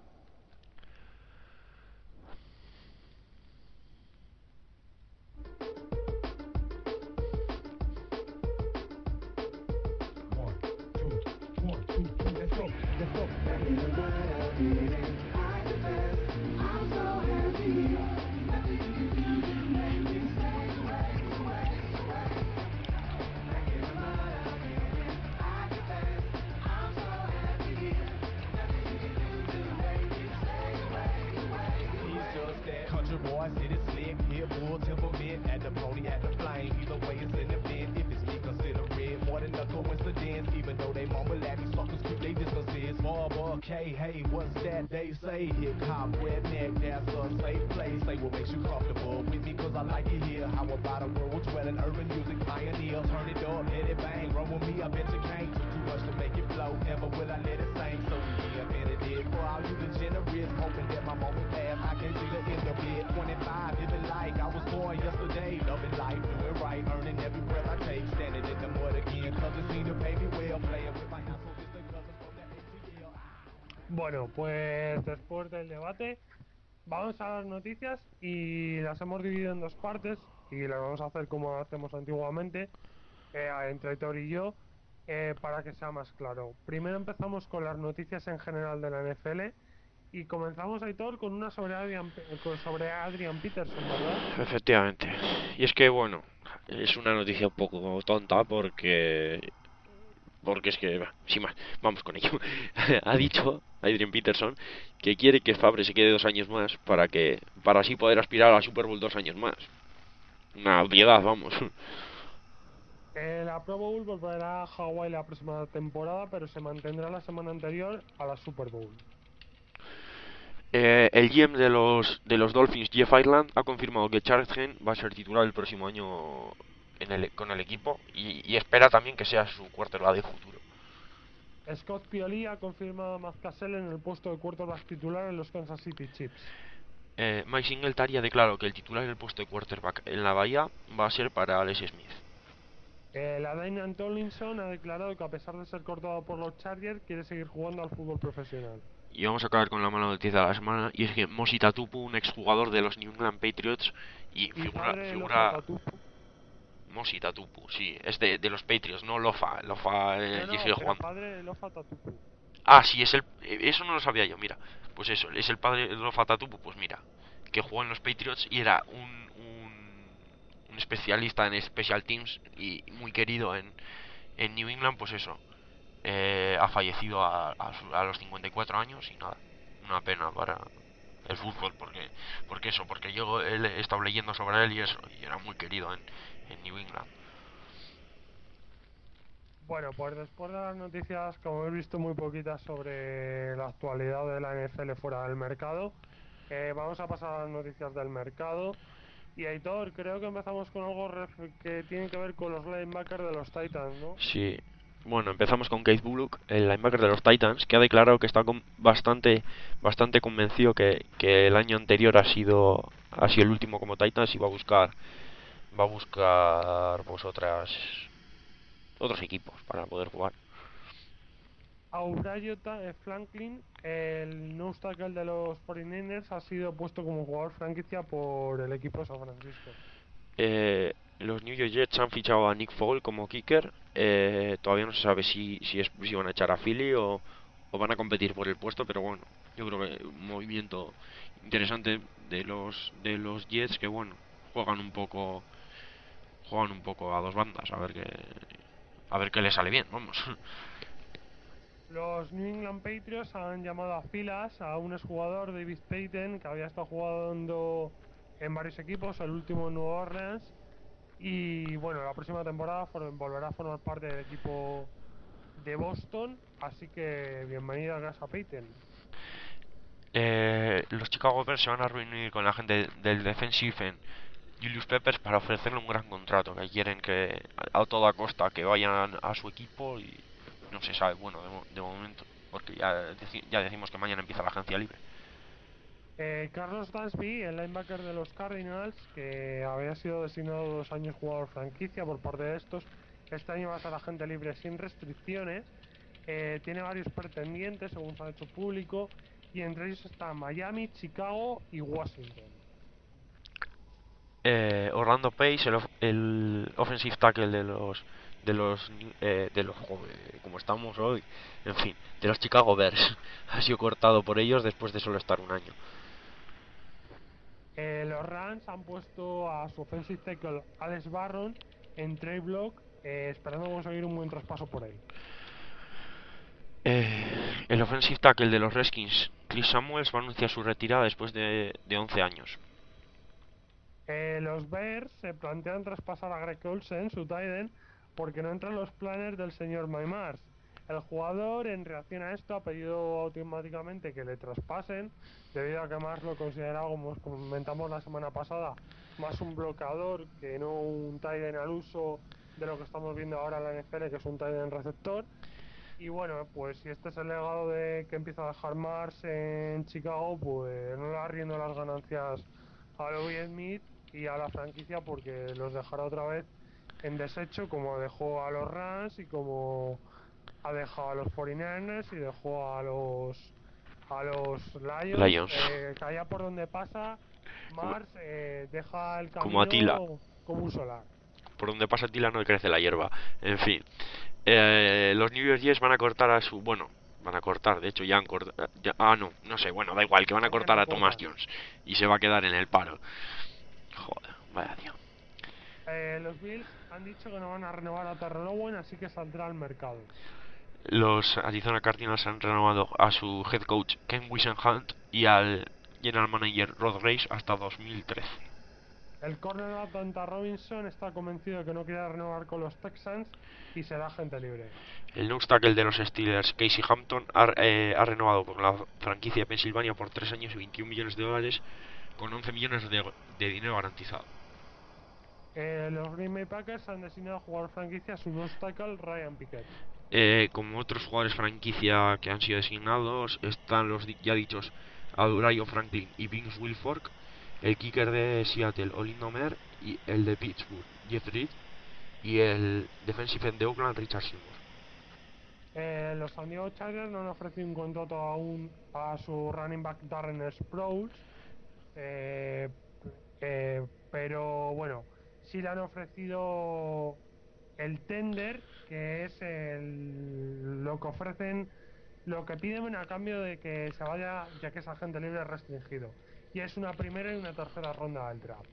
He's just that country boy, city slick, hit bull temperament, at the pony, at the flame. Either way, it's an event. If it's me, consider it more than a coincidence. Even though they mumble at me, suckers keep they distances. Marble K, hey, what's that they say? Hip hop, redneck, that's a safe place. Say what makes you comfortable with me, cause I like it here. How about a world dwelling urban music pioneer? Turn it up, let it bang, run with me, I bet you can't. Took too much to make it flow, never will I let it sing. So we invented it for all you degenerates, hoping that my moment pass, I can't see the end of it. twenty-five, living like I was born yesterday, loving life, doing right, earning every breath I take, standing in the mud again, cause it seemed to pay me well, playing with my hands so distant cousins from the A T L. Bueno, pues después del debate vamos a las noticias y las hemos dividido en dos partes y las vamos a hacer como hacemos antiguamente, eh, entre Thor y yo, eh, para que sea más claro. Primero empezamos con las noticias en general de la N F L y comenzamos, Aitor, con una sobre Adrian, Pe- con- sobre Adrian Peterson, ¿verdad? Efectivamente. Y es que, bueno, es una noticia un poco tonta porque... Porque es que, bah, sin más, vamos con ello. Ha dicho Adrian Peterson que quiere que Favre se quede dos años más para que para así poder aspirar a la Super Bowl dos años más. Una obviedad, vamos. Eh, la Pro Bowl volverá a Hawái la próxima temporada, pero se mantendrá la semana anterior a la Super Bowl. Eh, el G M de los, de los Dolphins, Jeff Ireland, ha confirmado que Charles Hen va a ser titular el próximo año en el, con el equipo y, y espera también que sea su quarterback de futuro. Scott Pioli ha confirmado a Matt Cassell en el puesto de quarterback titular en los Kansas City Chiefs. Eh, Mike Singletary ha declarado que el titular en el puesto de quarterback en la Bahía va a ser para Alex Smith. Eh, la Damian Tomlinson ha declarado que a pesar de ser cortado por los Chargers, quiere seguir jugando al fútbol profesional. Y vamos a acabar con la mala noticia de la semana, y es que Mosi Tatupu, un exjugador de los New England Patriots y Y figura, padre de Lofa figura Tatupu. Mosi Tatupu, sí, es de, de los Patriots, no Lofa, Lofa eh, No, y no, sigue pero jugando. padre de Lofa Tatupu. Ah, sí, es el, eh, eso no lo sabía yo, mira, pues eso, es el padre de Lofa Tatupu, pues mira, que jugó en los Patriots y era un, un, un especialista en Special Teams y muy querido en, en New England, pues eso, eh, ha fallecido a, a, a los cincuenta y cuatro años y nada, una pena para, el fútbol, porque porque eso, porque yo él, he estado leyendo sobre él y eso, y era muy querido en, en New England. Bueno, pues después de las noticias, como he visto muy poquitas sobre la actualidad de la N F L fuera del mercado, eh, vamos a pasar a las noticias del mercado. Y Aitor, creo que empezamos con algo ref- que tiene que ver con los linebackers de los Titans, ¿no? Sí, bueno, empezamos con Keith Bullock, el linebacker de los Titans, que ha declarado que está con- bastante bastante convencido que, que el año anterior ha sido ha sido el último como Titans y va a buscar va a buscar pues otras otros equipos para poder jugar. Aurayo Ta- eh, Franklin, el nose tackle de los cuarenta y nueve ers, ha sido puesto como jugador franquicia por el equipo de San Francisco. Eh, los New York Jets han fichado a Nick Fogle como kicker. Eh, todavía no se sabe si, si, es, si van a echar a Philly o, o van a competir por el puesto, pero bueno, yo creo que un movimiento interesante de los de los Jets que bueno, juegan un poco juegan un poco a dos bandas, a ver qué a ver qué les sale bien, vamos. Los New England Patriots han llamado a filas a un exjugador, David Payton, que había estado jugando en varios equipos, el último en New Orleans. Y bueno, la próxima temporada for- volverá a formar parte del equipo de Boston. Así que bienvenido a casa, Payton. Eh, los Chicago Bears se van a reunir con la gente del defensive end Julius Peppers para ofrecerle un gran contrato, que quieren que a, a toda costa que vayan a su equipo y no se sabe, bueno, de, mo- de momento, porque ya, deci- ya decimos que mañana empieza la agencia libre. Eh, Carlos Dansby, el linebacker de los Cardinals, que había sido designado dos años jugador franquicia por parte de estos, este año va a ser agente libre sin restricciones. Eh, tiene varios pretendientes, según se ha hecho público, y entre ellos están Miami, Chicago y Washington. Eh, Orlando Pace, el, of- el offensive tackle de los de los eh, de los joder, como estamos hoy, en fin, de los Chicago Bears, ha sido cortado por ellos después de solo estar un año. Eh, los Rams han puesto a su offensive tackle Alex Barron en trade block, eh, esperando conseguir un buen traspaso por él. Eh, el offensive tackle de los Redskins, Chris Samuels, va a anunciar su retirada después de, de once años. Eh, los Bears se plantean traspasar a Greg Olsen, su tight end, porque no entran los planes del señor Maymars. El jugador, en reacción a esto, ha pedido automáticamente que le traspasen, debido a que más lo considera, como os comentamos la semana pasada, más un bloqueador que no un tight end al uso de lo que estamos viendo ahora en la N F L, que es un tight end receptor. Y bueno, pues si este es el legado de que empieza a dejar Mars en Chicago, pues no le arriendo las ganancias a Lovie Smith y a la franquicia, porque los dejará otra vez en desecho, como dejó a los Rams y como ha dejado a los cuarenta y nueve ers y dejó a los a los Lions, Lions. eh, que allá por donde pasa Mars eh, deja el Como Atila. camino como un solar. Por donde pasa Tila no crece la hierba. En fin. Eh, los New York Jets van a cortar a su... Bueno, van a cortar, de hecho ya han cortado... Ah, no, no sé, bueno, da igual, que van a cortar a Thomas Jones. Y se va a quedar en el paro. Joder, vaya tío. Eh, los Bills han dicho que no van a renovar a Terrell Owen, así que saldrá al mercado. Los Arizona Cardinals han renovado a su head coach Ken Whisenhunt y al general manager Rod Grace hasta dos mil trece. El cornerback Donta Robinson está convencido de que no quiere renovar con los Texans y será agente libre. El nose tackle de los Steelers, Casey Hampton, ha, eh, ha renovado con la franquicia de Pensilvania por tres años y veintiún millones de dólares, con once millones de, de dinero garantizado. Eh, los Green Bay Packers han designado a jugador franquicia a su nose tackle Ryan Pickett. Eh, como otros jugadores franquicia que han sido designados, están los di- ya dichos Adurayo Franklin y Vince Wilfork, el kicker de Seattle, Olin Omer, y el de Pittsburgh, Jeff Reed, y el defensive end de Oakland, Richard Seymour. Eh, los San Diego Chargers no han ofrecido un contrato aún a su running back Darren Sproles, eh, eh, pero bueno, sí le han ofrecido el tender, que es el, lo que ofrecen, lo que piden a cambio de que se vaya, ya que es agente libre restringido, y es una primera y una tercera ronda del draft.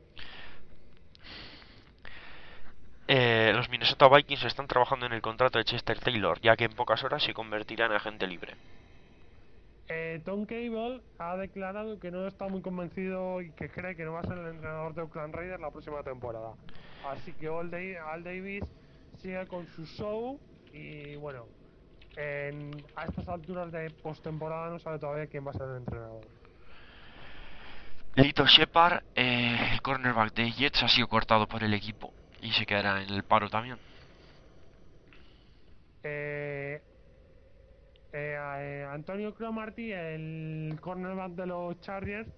Eh, los Minnesota Vikings están trabajando en el contrato de Chester Taylor, ya que en pocas horas se convertirá en agente libre. Eh, Tom Cable ha declarado que no está muy convencido y que cree que no va a ser el entrenador de Oakland Raiders la próxima temporada. Así que Al, Day- Al Davis sigue con su show y bueno, en, a estas alturas de postemporada no sabe todavía quién va a ser el entrenador. Lito Shepard, eh, el cornerback de Jets, ha sido cortado por el equipo y se quedará en el paro también. Eh, eh, eh, Antonio Cromartie, el cornerback de los Chargers,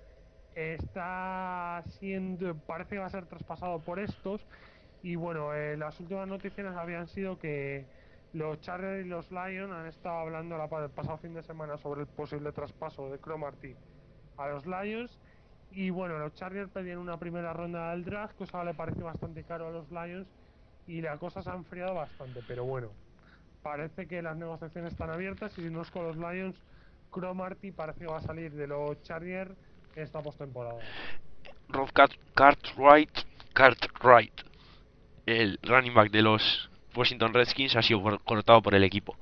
está siendo, parece que va a ser traspasado por estos. Y bueno, eh, las últimas noticias habían sido que los Chargers y los Lions han estado hablando la, el pasado fin de semana sobre el posible traspaso de Cromartie a los Lions. Y bueno, los Chargers pedían una primera ronda del draft, cosa que le parece bastante caro a los Lions. Y la cosa se ha enfriado bastante, pero bueno, parece que las negociaciones están abiertas. Y si no es con los Lions, Cromartie parece que va a salir de los Chargers en esta postemporada. Rob Cart Cartwright, Cartwright, el running back de los Washington Redskins, ha sido cortado por el equipo.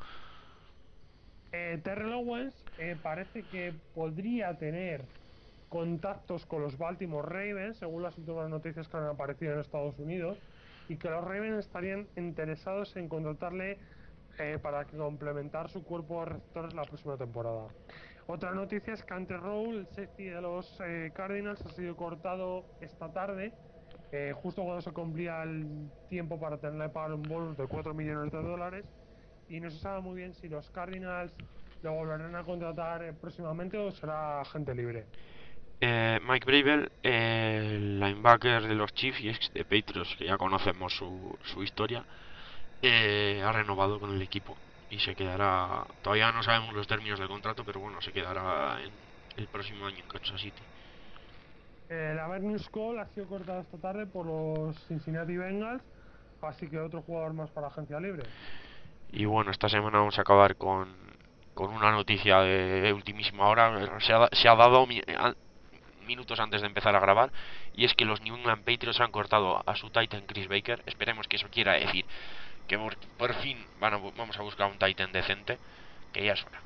Eh, Terrell Owens eh, parece que podría tener contactos con los Baltimore Ravens, según las últimas noticias que han aparecido en Estados Unidos, y que los Ravens estarían interesados en contratarle eh, para complementar su cuerpo de receptores la próxima temporada. Otra noticia es que Ante Rowe, el safety de los eh, Cardinals, ha sido cortado esta tarde, eh, justo cuando se cumplía el tiempo para tenerle que pagar un bonus de cuatro millones de dólares, y no se sabe muy bien si los Cardinals lo volverán a contratar eh, próximamente o será agente libre. Eh, Mike Bravel, eh, el linebacker de los Chiefs y ex de Patriots, que ya conocemos su, su historia, eh, ha renovado con el equipo y se quedará. Todavía no sabemos los términos del contrato, pero bueno, se quedará en el próximo año en Kansas City. Eh, la Bernus Cole ha sido cortada esta tarde por los Cincinnati Bengals, así que otro jugador más para agencia libre. Y bueno, esta semana vamos a acabar con, con una noticia de ultimísima hora. Se ha, se ha dado mi, a, minutos antes de empezar a grabar, y es que los New England Patriots han cortado a su Titan Chris Baker. Esperemos que eso quiera decir que por, por fin van a, vamos a buscar un Titan decente, que ya es hora.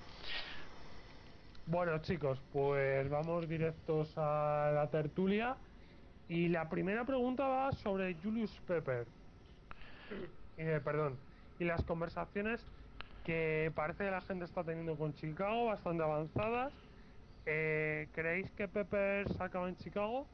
Bueno, chicos, pues vamos directos a la tertulia. Y la primera pregunta va sobre Julius Pepper. Eh, perdón. Y las conversaciones que parece que la gente está teniendo con Chicago, bastante avanzadas. Eh, ¿Creéis que Pepper se acaba en Chicago?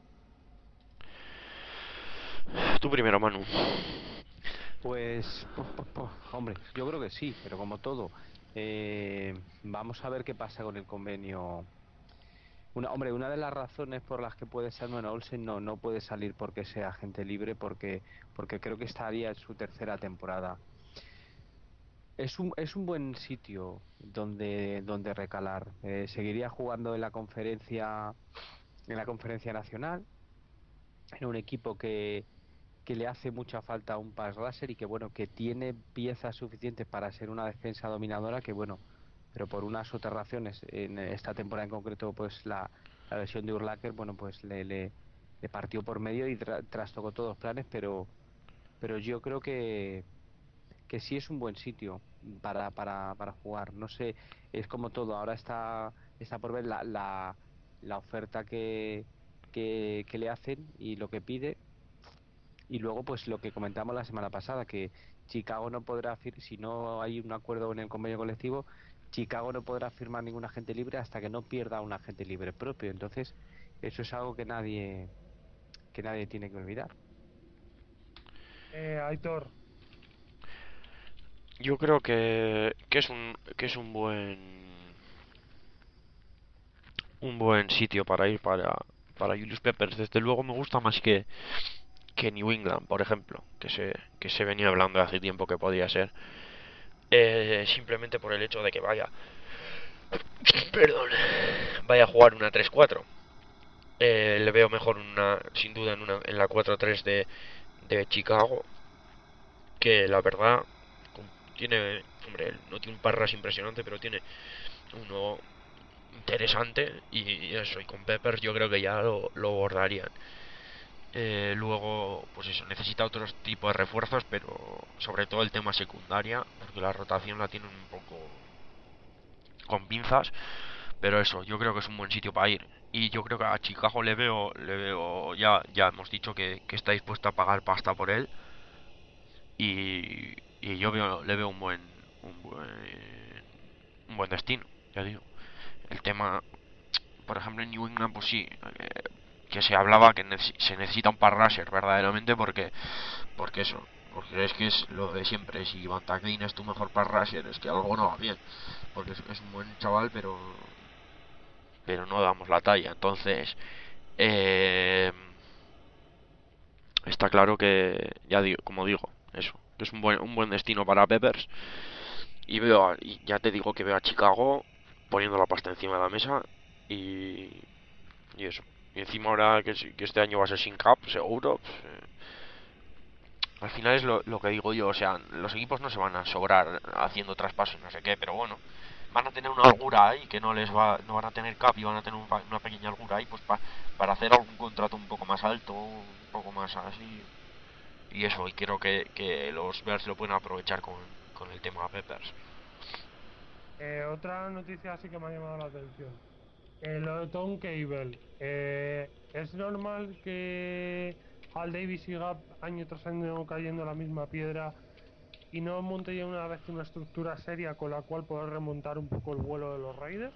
Tú primero, Manu. Pues, po, po, po, hombre, yo creo que sí, pero como todo, eh, vamos a ver qué pasa con el convenio. Una, hombre, una de las razones por las que puede ser Noah Olsen no, no puede salir porque sea agente libre, porque, porque creo que estaría en su tercera temporada. Es un, es un buen sitio donde, donde recalar. Eh, seguiría jugando en la conferencia, en la conferencia nacional, en un equipo que, que le hace mucha falta un pass rusher y que bueno, que tiene piezas suficientes para ser una defensa dominadora, que bueno, pero por unas otras razones, en esta temporada en concreto, pues la, la lesión de Urlacher, bueno, pues le, le, le partió por medio y tra trastocó todos los planes, pero pero yo creo que que sí es un buen sitio para, para, para jugar. No sé, es como todo, ahora está, está por ver la, la, la oferta que, que, que le hacen y lo que pide. Y luego, pues lo que comentamos la semana pasada, que Chicago no podrá, si no hay un acuerdo en el convenio colectivo, Chicago no podrá firmar ningún agente libre hasta que no pierda un agente libre propio. Entonces, eso es algo que nadie, que nadie tiene que olvidar. Eh, Aitor. Yo creo que, que es un que es un buen un buen sitio para ir para para Julius Peppers. Desde luego me gusta más que que New England, por ejemplo, que se que se venía hablando hace tiempo que podía ser. Eh, simplemente por el hecho de que vaya perdón vaya a jugar una tres cuatro. Eh, le veo mejor una sin duda en una en la cuatro tres de de Chicago, que la verdad tiene, hombre, no tiene un parras impresionante, pero tiene uno interesante, y eso, y con Peppers yo creo que ya lo, lo bordarían. Eh, luego, pues eso, necesita otros tipos de refuerzos, pero sobre todo el tema secundaria, porque la rotación la tienen un poco con pinzas, Pero eso, yo creo que es un buen sitio para ir. Y yo creo que a Chicago le veo, le veo, ya, ya hemos dicho que, que está dispuesto a pagar pasta por él. Y, y yo veo, le veo un buen, un buen, un buen destino, ya digo. El tema, por ejemplo, en New England, pues sí, eh, que se hablaba que nece- se necesita un pass rusher, verdaderamente, porque, porque eso, porque es que es lo de siempre. Si Van Green es tu mejor pass rusher, es que algo no va bien, porque es, es un buen chaval, pero, pero no damos la talla. Entonces, eh, está claro que, ya digo, como digo, eso, que es un buen, un buen destino para Peppers. Y veo, a- y ya te digo que veo a Chicago poniendo la pasta encima de la mesa y, y eso. Y encima ahora que, que este año va a ser sin cap, seguro. Pues, eh, al final es lo, lo que digo yo, o sea, los equipos no se van a sobrar haciendo traspasos, no sé qué, pero bueno, van a tener una holgura ahí que no les va, no van a tener cap y van a tener un, una pequeña holgura ahí, pues pa, para hacer algún contrato un poco más alto, un poco más así. Y eso, y creo que, que los Bears lo pueden aprovechar con, con el tema Peppers. Eh, otra noticia así que me ha llamado la atención. Eh, lo de Tom Cable. Eh, ¿es normal que Al Davis siga año tras año cayendo la misma piedra y no monte ya una vez una estructura seria con la cual poder remontar un poco el vuelo de los Raiders?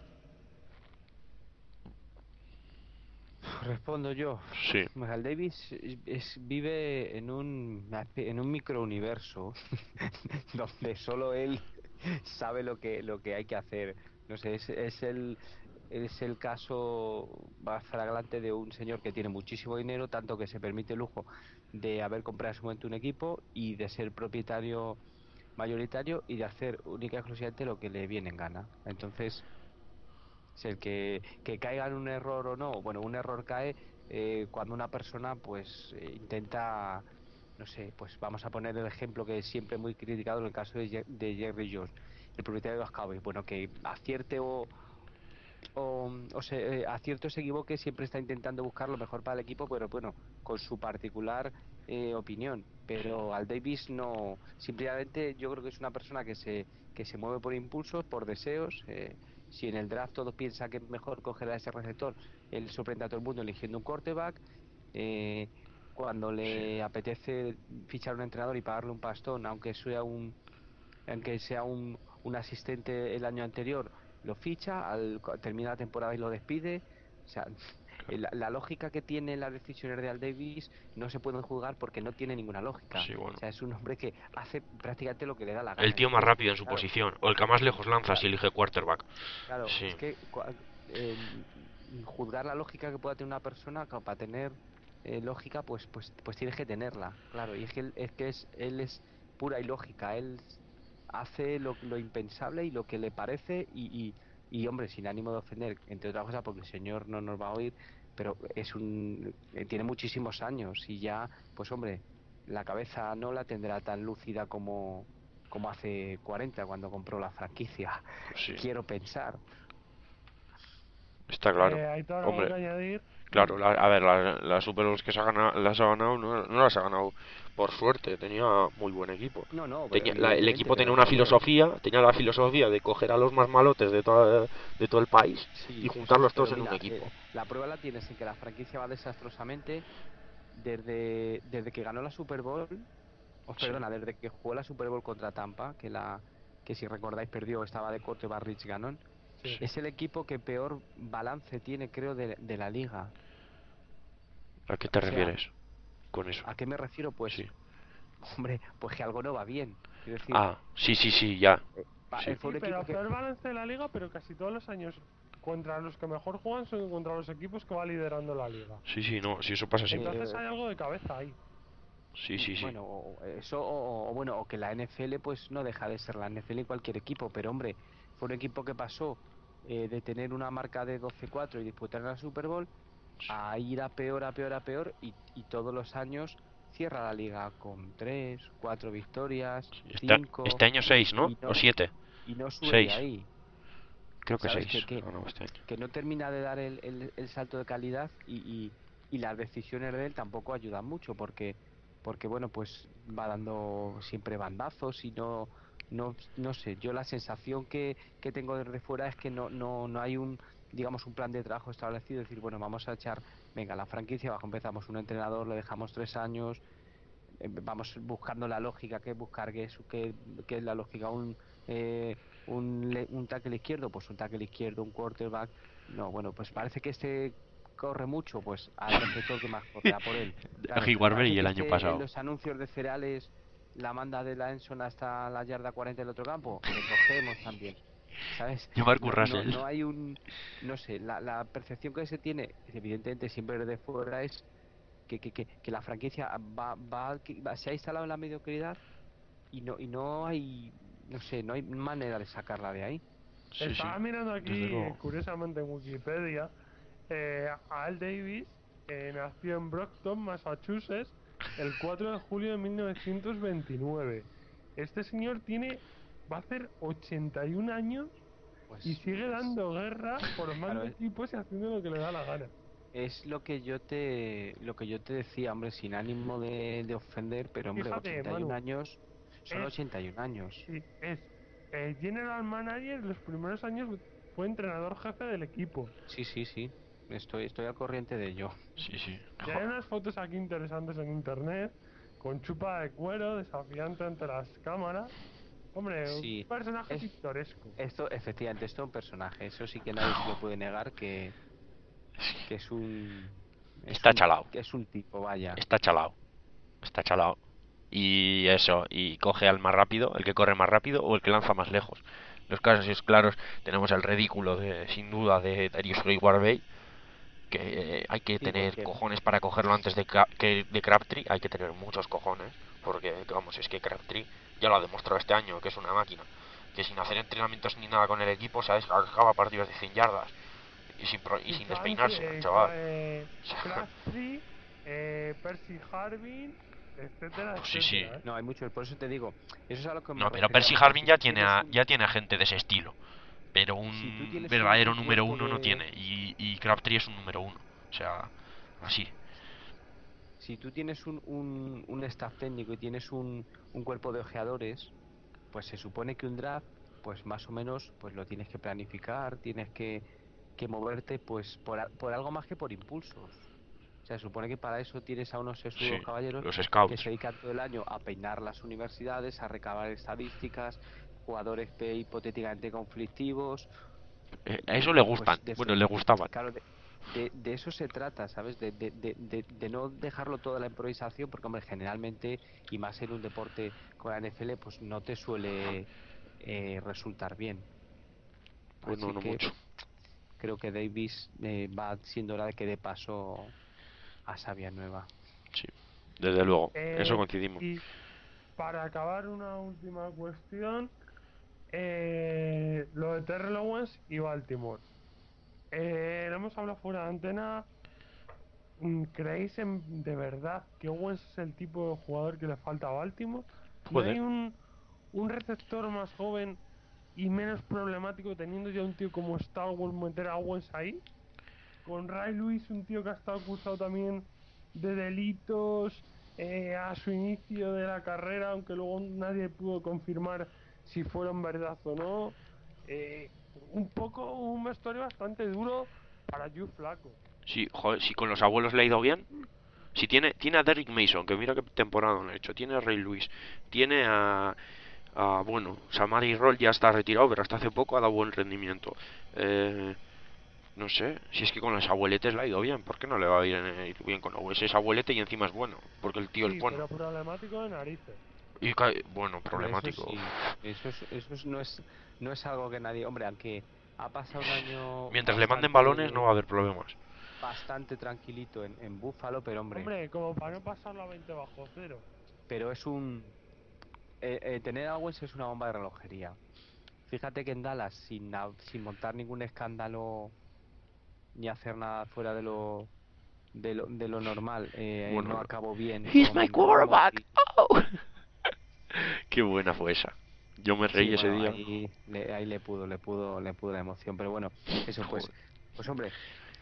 Respondo yo. Sí, Michael Davis es- es- vive en un en un microuniverso donde solo él sabe lo que lo que hay que hacer. No sé, es, es el es el caso más flagrante de un señor que tiene muchísimo dinero, tanto que se permite el lujo de haber comprado en su momento un equipo y de ser propietario mayoritario y de hacer única y exclusivamente lo que le viene en gana. Entonces, es el que, que caiga en un error o no. Bueno, un error cae eh, cuando una persona pues eh, intenta, no sé, pues vamos a poner el ejemplo que es siempre muy criticado en el caso de, Jer- de Jerry Jones, el propietario de los Cowboys. Bueno, que acierte o, o, o se eh, acierte o se equivoque, siempre está intentando buscar lo mejor para el equipo, pero bueno, con su particular eh, opinión. Pero al Davis no, simplemente yo creo que es una persona que se, que se mueve por impulsos, por deseos. Eh, si en el draft todos piensan que es mejor coger a ese receptor, él sorprende a todo el mundo eligiendo un quarterback. Eh, Cuando sí. le apetece fichar un entrenador y pagarle un pastón, aunque sea un, aunque sea un, un asistente el año anterior, lo ficha, al, termina la temporada y lo despide. O sea, la, la lógica que tiene las decisiones de Al Davis no se pueden juzgar porque no tiene ninguna lógica. Sí, O bueno. sea, es un hombre que hace prácticamente lo que le da la El gana. tío más Entonces, rápido en su claro, posición. O el que más lejos lanza si claro, elige quarterback. claro, Sí, es que cua- eh, juzgar la lógica que pueda tener una persona, claro, para tener eh, lógica, pues, pues, pues tienes que tenerla, claro. Y es que él es, que es, él es pura ilógica. Él hace lo, lo impensable y lo que le parece y, y, y, hombre, sin ánimo de ofender, entre otras cosas, porque el señor no nos va a oír, pero es un, eh, tiene muchísimos años y ya, pues hombre, la cabeza no la tendrá tan lúcida como, como hace cuarenta cuando compró la franquicia. pues sí. Quiero pensar. Está claro. Eh, ¿hay todo algo que Hombre, añadir? claro, la- a ver, la- las Super Bowls que se ha ganado, las ha ganado, no, no las ha ganado por suerte, tenía muy buen equipo. No, no, pero Tenía, la- el evidentemente, equipo tenía pero, una pero hombre, filosofía, tenía la filosofía de coger a los más malotes de, toda- de todo el país y sí, eso sí, juntarlos todos pero en un mira, equipo. eh, la prueba la tienes en que la franquicia va desastrosamente desde, desde que ganó la Super Bowl, os Sí, perdona, desde que jugó la Super Bowl contra Tampa, que la que si recordáis perdió, estaba de corte Rich Gannon, Sí. sí. es el equipo que peor balance tiene, creo, de, de la liga. ¿A qué te O sea, refieres con eso? ¿a qué me refiero? Pues, Sí. hombre, pues que algo no va bien. Quiero decir, Ah, sí, sí, sí, ya. eh, pa- Sí, eh, fue Sí, un equipo pero que peor balance de la liga, pero casi todos los años contra los que mejor juegan son contra los equipos que va liderando la liga. sí, sí, no, sí, eso pasa siempre. Entonces eh, hay algo de cabeza ahí. Sí, sí, sí. bueno, o eso, o, o bueno, o que la N F L pues no deja de ser la N F L en cualquier equipo, pero hombre, fue un equipo que pasó eh, de tener una marca de doce cuatro y disputar la Super Bowl a ir a peor, a peor, a peor y, y todos los años cierra la liga con tres, cuatro victorias, Este, cinco este año seis, ¿no? y O no siete. y no sube de Seis. ahí, Creo que ¿sabes? seis. Que, que, No, no, este año. que no termina de dar el, el, el salto de calidad y, y, y las decisiones de él tampoco ayudan mucho porque porque bueno pues va dando siempre bandazos y no no no sé, yo la sensación que, que tengo desde fuera es que no no no hay un digamos, un plan de trabajo establecido, decir, bueno, vamos a echar, venga, la franquicia abajo, empezamos un entrenador, le dejamos tres años, eh, vamos buscando la lógica, que es buscar, que es, que, que es la lógica, un, eh, un, le- un tackle izquierdo, pues un tackle izquierdo, un quarterback, no, bueno, pues parece que este corre mucho, pues al receptor que más corre, a por él. Claro, Rick Barber parece y que el año este en pasado. los anuncios de cereales la manda de la Enson hasta la yarda cuarenta del otro campo, le cogemos también. ¿Sabes? Y Marcus No, no, Russell. no hay un, no sé, la, la percepción que se tiene, evidentemente siempre desde fuera, es que, que, que, que la franquicia va, va, que va- se ha instalado en la mediocridad y no, y no hay, no sé, no hay manera de sacarla de ahí. Sí, sí, Estaba mirando desde aquí, eh, luego. curiosamente en Wikipedia, eh, a Al Davis, eh, nació en Brockton, Massachusetts, el cuatro de julio de mil novecientos veintinueve. Este señor tiene, va a hacer ochenta y un años y Pues, sigue pues dando guerra, claro, formando es, equipos y haciendo lo que le da la gana. es lo que yo te, lo que yo te decía, hombre, sin ánimo de, de ofender, pero hombre, Fíjate, ochenta y un Manu, años, son es, ochenta y un años. sí, es eh, General Manager, en los primeros años fue entrenador jefe del equipo. Sí, sí, sí, estoy, estoy al corriente de ello. Sí, sí. Y hay unas fotos aquí interesantes en internet, con chupa de cuero, desafiante ante las cámaras. Hombre, un Sí, personaje es, pintoresco. esto, efectivamente, esto es un personaje, eso sí que nadie se lo puede negar que, que es un, es Está un, chalado. que es un tipo, vaya. Está chalado. Está chalado. Y eso, y coge al más rápido, el que corre más rápido o el que lanza más lejos. Los casos claros tenemos el ridículo de, sin duda, de Darius Bay, que eh, hay que Sí, tener porque cojones para cogerlo antes de, Ca- que de Crabtree, hay que tener muchos cojones, porque vamos, es que Crabtree ya lo ha demostrado este año, que es una máquina, que sin hacer entrenamientos ni nada con el equipo, sabes, acaba partidos de cien yardas y sin, pro- y Y sin Frank, despeinarse, el eh, chaval. Ca- eh, O sea, Crabtree, eh, Percy Harvin, etcétera, pues sí, sí. etcétera, ¿eh? no hay mucho, por eso te digo, eso es a lo que me No, pero refería, Percy porque Harvin si ya tú tiene tienes a, un, ya tiene a gente de ese estilo, pero si tú un tienes un, verdadero un número cuerpo uno no de, tiene, y, y Crabtree es un número uno, o sea, así. si tú tienes un, un, un staff técnico y tienes un, un cuerpo de ojeadores, pues se supone que un draft, pues más o menos, pues lo tienes que planificar, tienes que, que moverte, pues por, a- por algo más que por impulsos. O sea, se supone que para eso tienes a unos Sí, sesudos caballeros los que scouts. se dedican todo el año a peinar las universidades, a recabar estadísticas, jugadores P hipotéticamente conflictivos. Eh, a eso le gustan, Pues de eso, bueno, le gustaban. claro, de, de, de eso se trata, ¿sabes? De, de, de, de, de no dejarlo todo a la improvisación, porque, hombre, generalmente, y más en un deporte como la N F L, pues no te suele eh, resultar bien. Pues no, Así no que mucho. creo que Davis eh, va siendo hora de que dé paso a Sabia Nueva. Sí, desde luego, eso Eh, coincidimos. y para acabar, una última cuestión, eh, lo de Terrell Owens y Baltimore. Eh, lo hemos hablado fuera de antena. Mm, ¿Creéis en, de verdad que Owens es el tipo de jugador que le falta a Baltimore? ¿No hay Puede. un, un receptor más joven y menos problemático teniendo ya un tío como Star Wars meter a Owens ahí? Con Ray Lewis, un tío que ha estado acusado también de delitos eh, a su inicio de la carrera, aunque luego nadie pudo confirmar si fueron verdad o no. Eh, un poco un vestuario bastante duro para Joe Flaco. Sí, joder, si con los abuelos le ha ido bien. Si tiene, tiene a Derrick Mason, que mira qué temporada han hecho. Tiene a Ray Lewis. Tiene a, a bueno, Samari Roll ya está retirado, pero hasta hace poco ha dado buen rendimiento. Eh, no sé, si es que con los abueletes le ha ido bien, ¿por qué no le va a ir, eh, ir bien con Owens? Es abuelete y encima es bueno, porque el tío es Sí, bueno. pero problemático de narices. Y cae, bueno, Hombre, eso problemático. sí, eso es, eso es- no es, no es algo que nadie, hombre, aunque ha pasado un año Mientras le manden balones no va a bastante, haber problemas. bastante tranquilito en, en Buffalo, pero hombre, Hombre, como para no pasarlo a veinte bajo cero. pero es un, eh, eh, tener a Owens es una bomba de relojería. Fíjate que en Dallas, sin, na- sin montar ningún escándalo ni hacer nada fuera de lo, de lo, de lo normal, eh, no Bueno, acabó bien he's con my Daryl quarterback. Morey. Oh. Qué buena fue esa. Yo me Sí, reí ese bueno, día. ahí le, ahí le pudo, le pudo, le pudo la emoción, pero bueno, eso pues, Joder. pues hombre,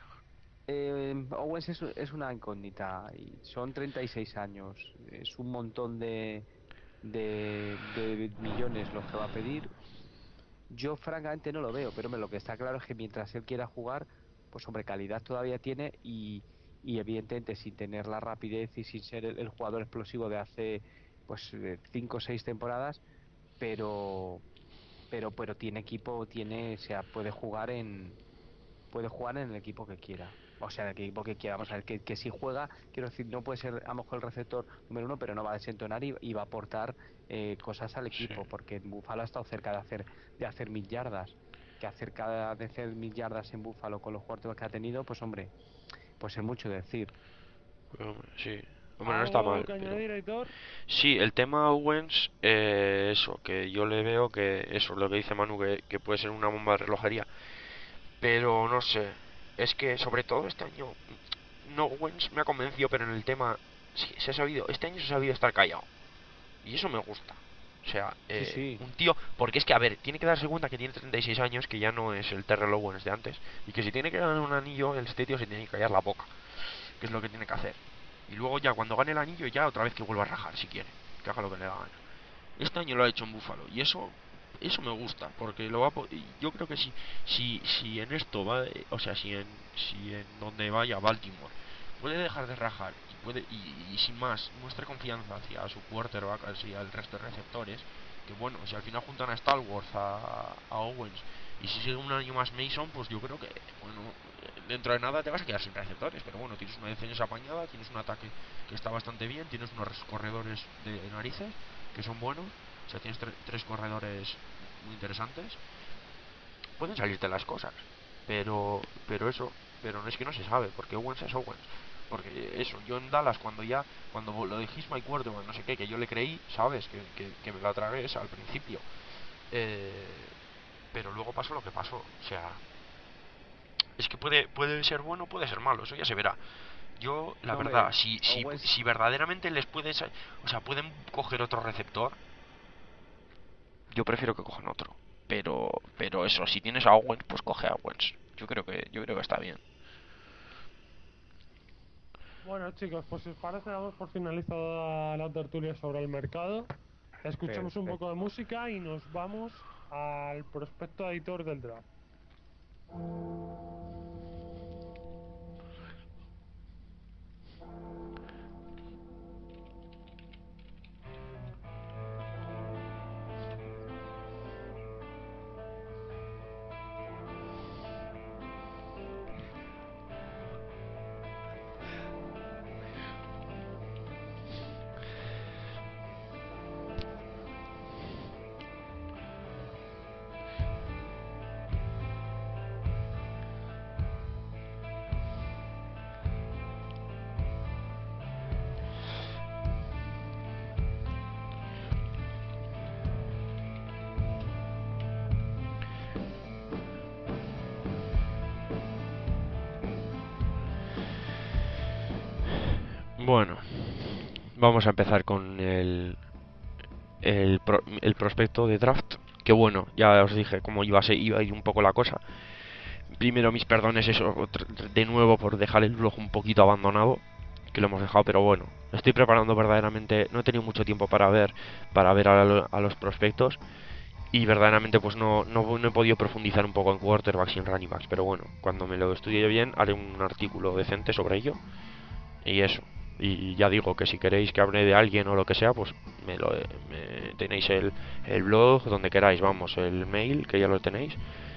eh, Owens es, es una incógnita y son treinta y seis años, es un montón de, de, de millones los que va a pedir. Yo francamente no lo veo, pero hombre, lo que está claro es que mientras él quiera jugar, pues hombre, calidad todavía tiene y, y evidentemente sin tener la rapidez y sin ser el, el jugador explosivo de hace pues eh, cinco o seis temporadas, pero pero pero tiene equipo, tiene, o sea, puede jugar en puede jugar en el equipo que quiera. O sea, en el equipo que quiera. Vamos a ver, que, que si juega, quiero decir, no puede ser a lo mejor el receptor número uno, pero no va a desentonar y, y va a aportar eh, cosas al Sí. equipo, porque en Buffalo ha estado cerca de hacer de hacer mil yardas. Que acerca de hacer mil yardas en Buffalo con los cuartos que ha tenido, pues hombre, pues es mucho decir. Hombre, sí. Hombre, no está ¿Algo mal, que pero... añadir, Aitor? Sí, el tema Owens, eh, eso, que yo le veo que eso, lo que dice Manu, que, que puede ser una bomba de relojería. Pero no sé, es que sobre todo este año, no, Owens me ha convencido, pero en el tema, sí, se ha sabido, este año se ha sabido estar callado. Y eso me gusta. O sea, Sí, eh, sí. un tío, porque es que, a ver, tiene que darse cuenta que tiene treinta y seis años, que ya no es el Terrell Owens de antes, y que si tiene que ganar un anillo, este tío se tiene que callar la boca, que es lo que tiene que hacer. Y luego ya, cuando gane el anillo, ya otra vez que vuelva a rajar, si quiere, que haga lo que le da gana. Este año lo ha hecho en Búfalo, y eso eso me gusta, porque lo va a, yo creo que si si si en esto va, o sea, si en si en donde vaya Baltimore puede dejar de rajar y puede y, y sin más muestre confianza hacia su quarterback, hacia el resto de receptores, que bueno, si al final juntan a Stallworth, a, a Owens, y si sigue un año más Mason, pues yo creo que bueno, dentro de nada te vas a quedar sin receptores, pero bueno, tienes una defensa apañada, tienes un ataque que está bastante bien, tienes unos corredores de narices que son buenos, o sea, tienes tre- tres corredores muy interesantes, pueden salirte las cosas, pero pero eso, pero no es que no se sabe, porque Owens es Owens, porque eso, yo en Dallas cuando ya, cuando lo dijiste my quarterback, no sé qué, que yo le creí, sabes, que, que, que me la tragué esa al principio, eh, pero luego pasó lo que pasó, o sea, es que puede puede ser bueno, puede ser malo, eso ya se verá. Yo, la No, verdad, hombre, si, si, Owens, si verdaderamente les puedes, o sea, pueden coger otro receptor, yo prefiero que cojan otro. Pero, pero eso, si tienes a Owens, pues coge a Owens. Yo creo que, yo creo que está bien. Bueno, chicos, pues si os parece, damos por finalizada la tertulia sobre el mercado. Escuchamos un poco de perfecto. música y nos vamos al prospecto editor del draft. Bueno, vamos a empezar con el, el, pro- el prospecto de draft. Que bueno, ya os dije cómo iba a, ser, iba a ir un poco la cosa. Primero mis perdones eso de nuevo por dejar el blog un poquito abandonado, que lo hemos dejado, pero bueno, estoy preparando verdaderamente, no he tenido mucho tiempo para ver para ver a, lo- a los prospectos, y verdaderamente pues no, no, no he podido profundizar un poco en quarterbacks y en running backs, pero bueno, cuando me lo estudie bien haré un artículo decente sobre ello, y eso. Y ya digo que si queréis que hable de alguien o lo que sea, pues me lo me, tenéis el, el blog donde queráis, vamos, el mail que ya lo tenéis.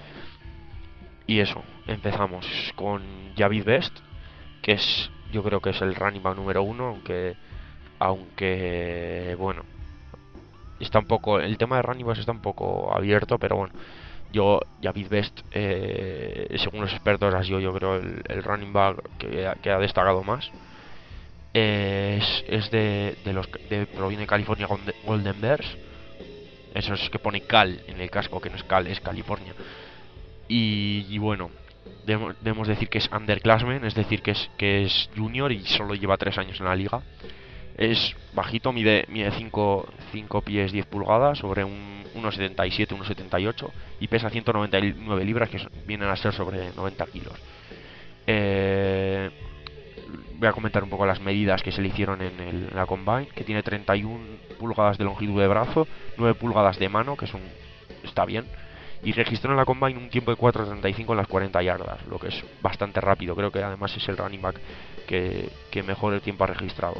Y eso, empezamos con Javid Best, que es, yo creo que es el running back número uno, aunque, aunque, bueno, está un poco, el tema de running backs está un poco abierto, pero bueno, yo, Javid Best, eh, según los expertos, ha sido yo creo el, el running back que, que ha destacado más. Eh, es, es de, de los de, proviene de California Golden Bears, eso es que pone Cal en el casco, que no es Cal, es California. Y, y bueno, debemos, debemos decir que es underclassman, es decir, que es, que es junior y solo lleva tres años en la liga. Es bajito, mide, mide cinco, cinco pies diez pulgadas sobre un uno setenta y siete, uno setenta y ocho y pesa ciento noventa y nueve libras, que vienen a ser sobre noventa kilos. Eh, voy a comentar un poco las medidas que se le hicieron en, el, en la Combine, que tiene treinta y una pulgadas de longitud de brazo, nueve pulgadas de mano, que son, está bien, y registró en la Combine un tiempo de cuatro treinta y cinco en las cuarenta yardas, lo que es bastante rápido. Creo que además es el running back que, que mejor el tiempo ha registrado.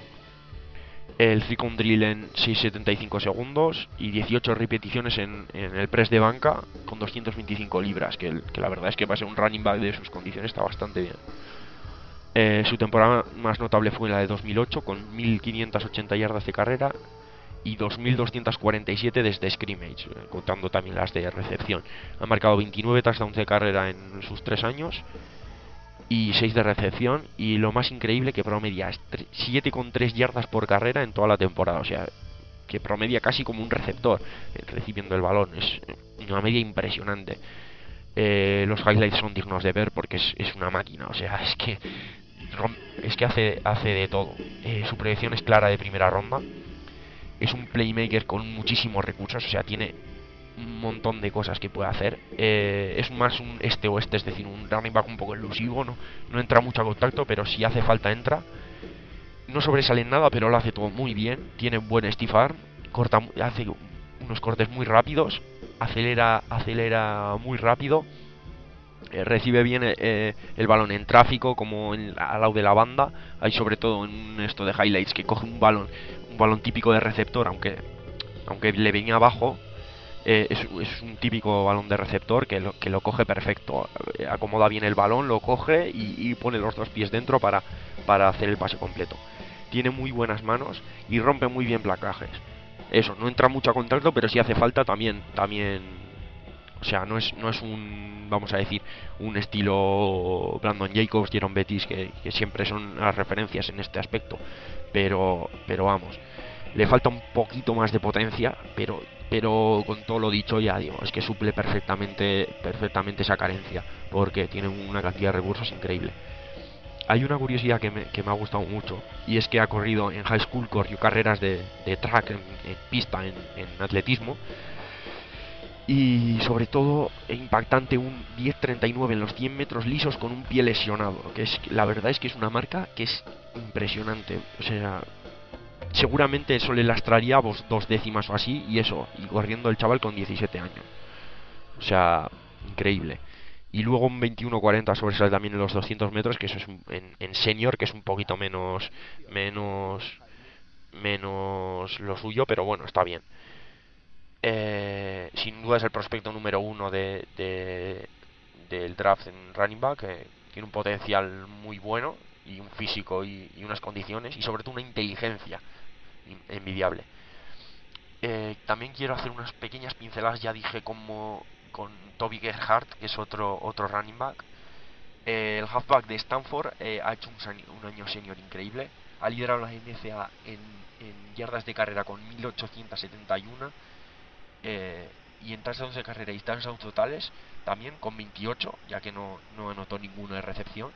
El three count drill en seis setenta y cinco segundos y dieciocho repeticiones en, en el press de banca con doscientas veinticinco libras, que, el, que la verdad es que para ser un running back de sus condiciones está bastante bien. Eh, su temporada más notable fue la de dos mil ocho con mil quinientas ochenta yardas de carrera y dos mil doscientas cuarenta y siete desde scrimmage, eh, contando también las de recepción. Ha marcado veintinueve touchdowns de carrera en sus tres años y seis de recepción, y lo más increíble que promedia siete coma tres yardas por carrera en toda la temporada, o sea, que promedia casi como un receptor eh, recibiendo el balón. Es una media impresionante. Eh, los highlights son dignos de ver porque es, es una máquina, o sea, es que es que hace, hace de todo. Eh, su proyección es clara de primera ronda. Es un playmaker con muchísimos recursos, o sea, tiene un montón de cosas que puede hacer. Eh, es más un este-oeste, es decir, un running back un poco elusivo, no, no entra mucho a contacto, pero si hace falta entra. No sobresale en nada, pero lo hace todo muy bien. Tiene buen stiff arm, corta, hace unos cortes muy rápidos, acelera, acelera muy rápido. Eh, recibe bien eh, el balón en tráfico, como en, al lado de la banda. Hay sobre todo en esto de highlights que coge un balón, un balón típico de receptor, aunque aunque le venía abajo. Eh, es, es un típico balón de receptor que lo, que lo coge perfecto. Eh, acomoda bien el balón, lo coge y, y pone los dos pies dentro para, para hacer el pase completo. Tiene muy buenas manos y rompe muy bien placajes. Eso, no entra mucho a contacto, pero si hace falta también, también, o sea, no es, no es un, vamos a decir, un estilo Brandon Jacobs, Jerome Bettis, que, que siempre son las referencias en este aspecto. Pero, pero vamos, le falta un poquito más de potencia, pero pero con todo lo dicho, ya digo, es que suple perfectamente perfectamente esa carencia, porque tiene una cantidad de recursos increíble. Hay una curiosidad que me, que me ha gustado mucho, y es que ha corrido en high school, corrió carreras de, de track en, en pista, en, en atletismo, y sobre todo impactante un diez treinta y nueve en los cien metros lisos con un pie lesionado, que es, la verdad es que es una marca que es impresionante. O sea, seguramente eso le lastraría pues, dos décimas o así, y eso, y corriendo el chaval con diecisiete años. O sea, increíble. Y luego un veintiuno cuarenta sobresale también en los doscientos metros, que eso es un, en, en senior, que es un poquito menos, menos, menos lo suyo, pero bueno, está bien. Eh, sin duda es el prospecto número uno de, de, del draft en running back. Eh, tiene un potencial muy bueno y un físico y, y unas condiciones y sobre todo una inteligencia envidiable. Eh, también quiero hacer unas pequeñas pinceladas, ya dije, como con Toby Gerhardt, que es otro otro running back. Eh, el halfback de Stanford eh, ha hecho un, un año senior increíble. Ha liderado la N C A en, en yardas de carrera con mil ochocientos setenta y uno. Eh, y en touchdowns de carrera y touchdowns totales también con veintiocho, ya que no, no anotó ninguno de recepción.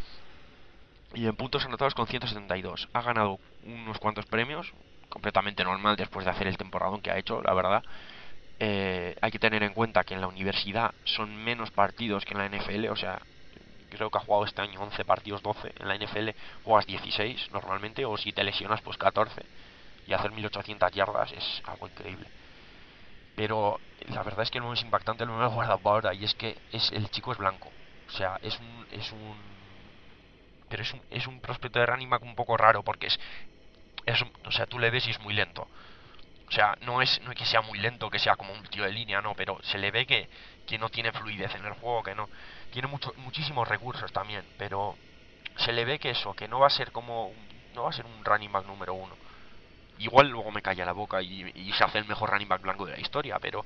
Y en puntos anotados con ciento setenta y dos. Ha ganado unos cuantos premios, completamente normal después de hacer el temporadón que ha hecho, la verdad. Eh, hay que tener en cuenta que en la universidad son menos partidos que en la N F L, o sea, creo que ha jugado este año once partidos, doce. En la N F L juegas dieciséis normalmente, o si te lesionas pues catorce. Y hacer mil ochocientas yardas es algo increíble. Pero la verdad es que lo más impactante lo me he guardado para ahora, y es que es, el chico es blanco. O sea, es un... Es un pero es un, es un prospecto de running back un poco raro, porque es, es... O sea, tú le ves y es muy lento. O sea, no es, no es que sea muy lento, que sea como un tío de línea, no, pero se le ve que, que no tiene fluidez en el juego, que no... Tiene mucho, muchísimos recursos también, pero se le ve que eso, que no va a ser como... No va a ser un running back número uno. Igual luego me calla la boca y, y se hace el mejor running back blanco de la historia, pero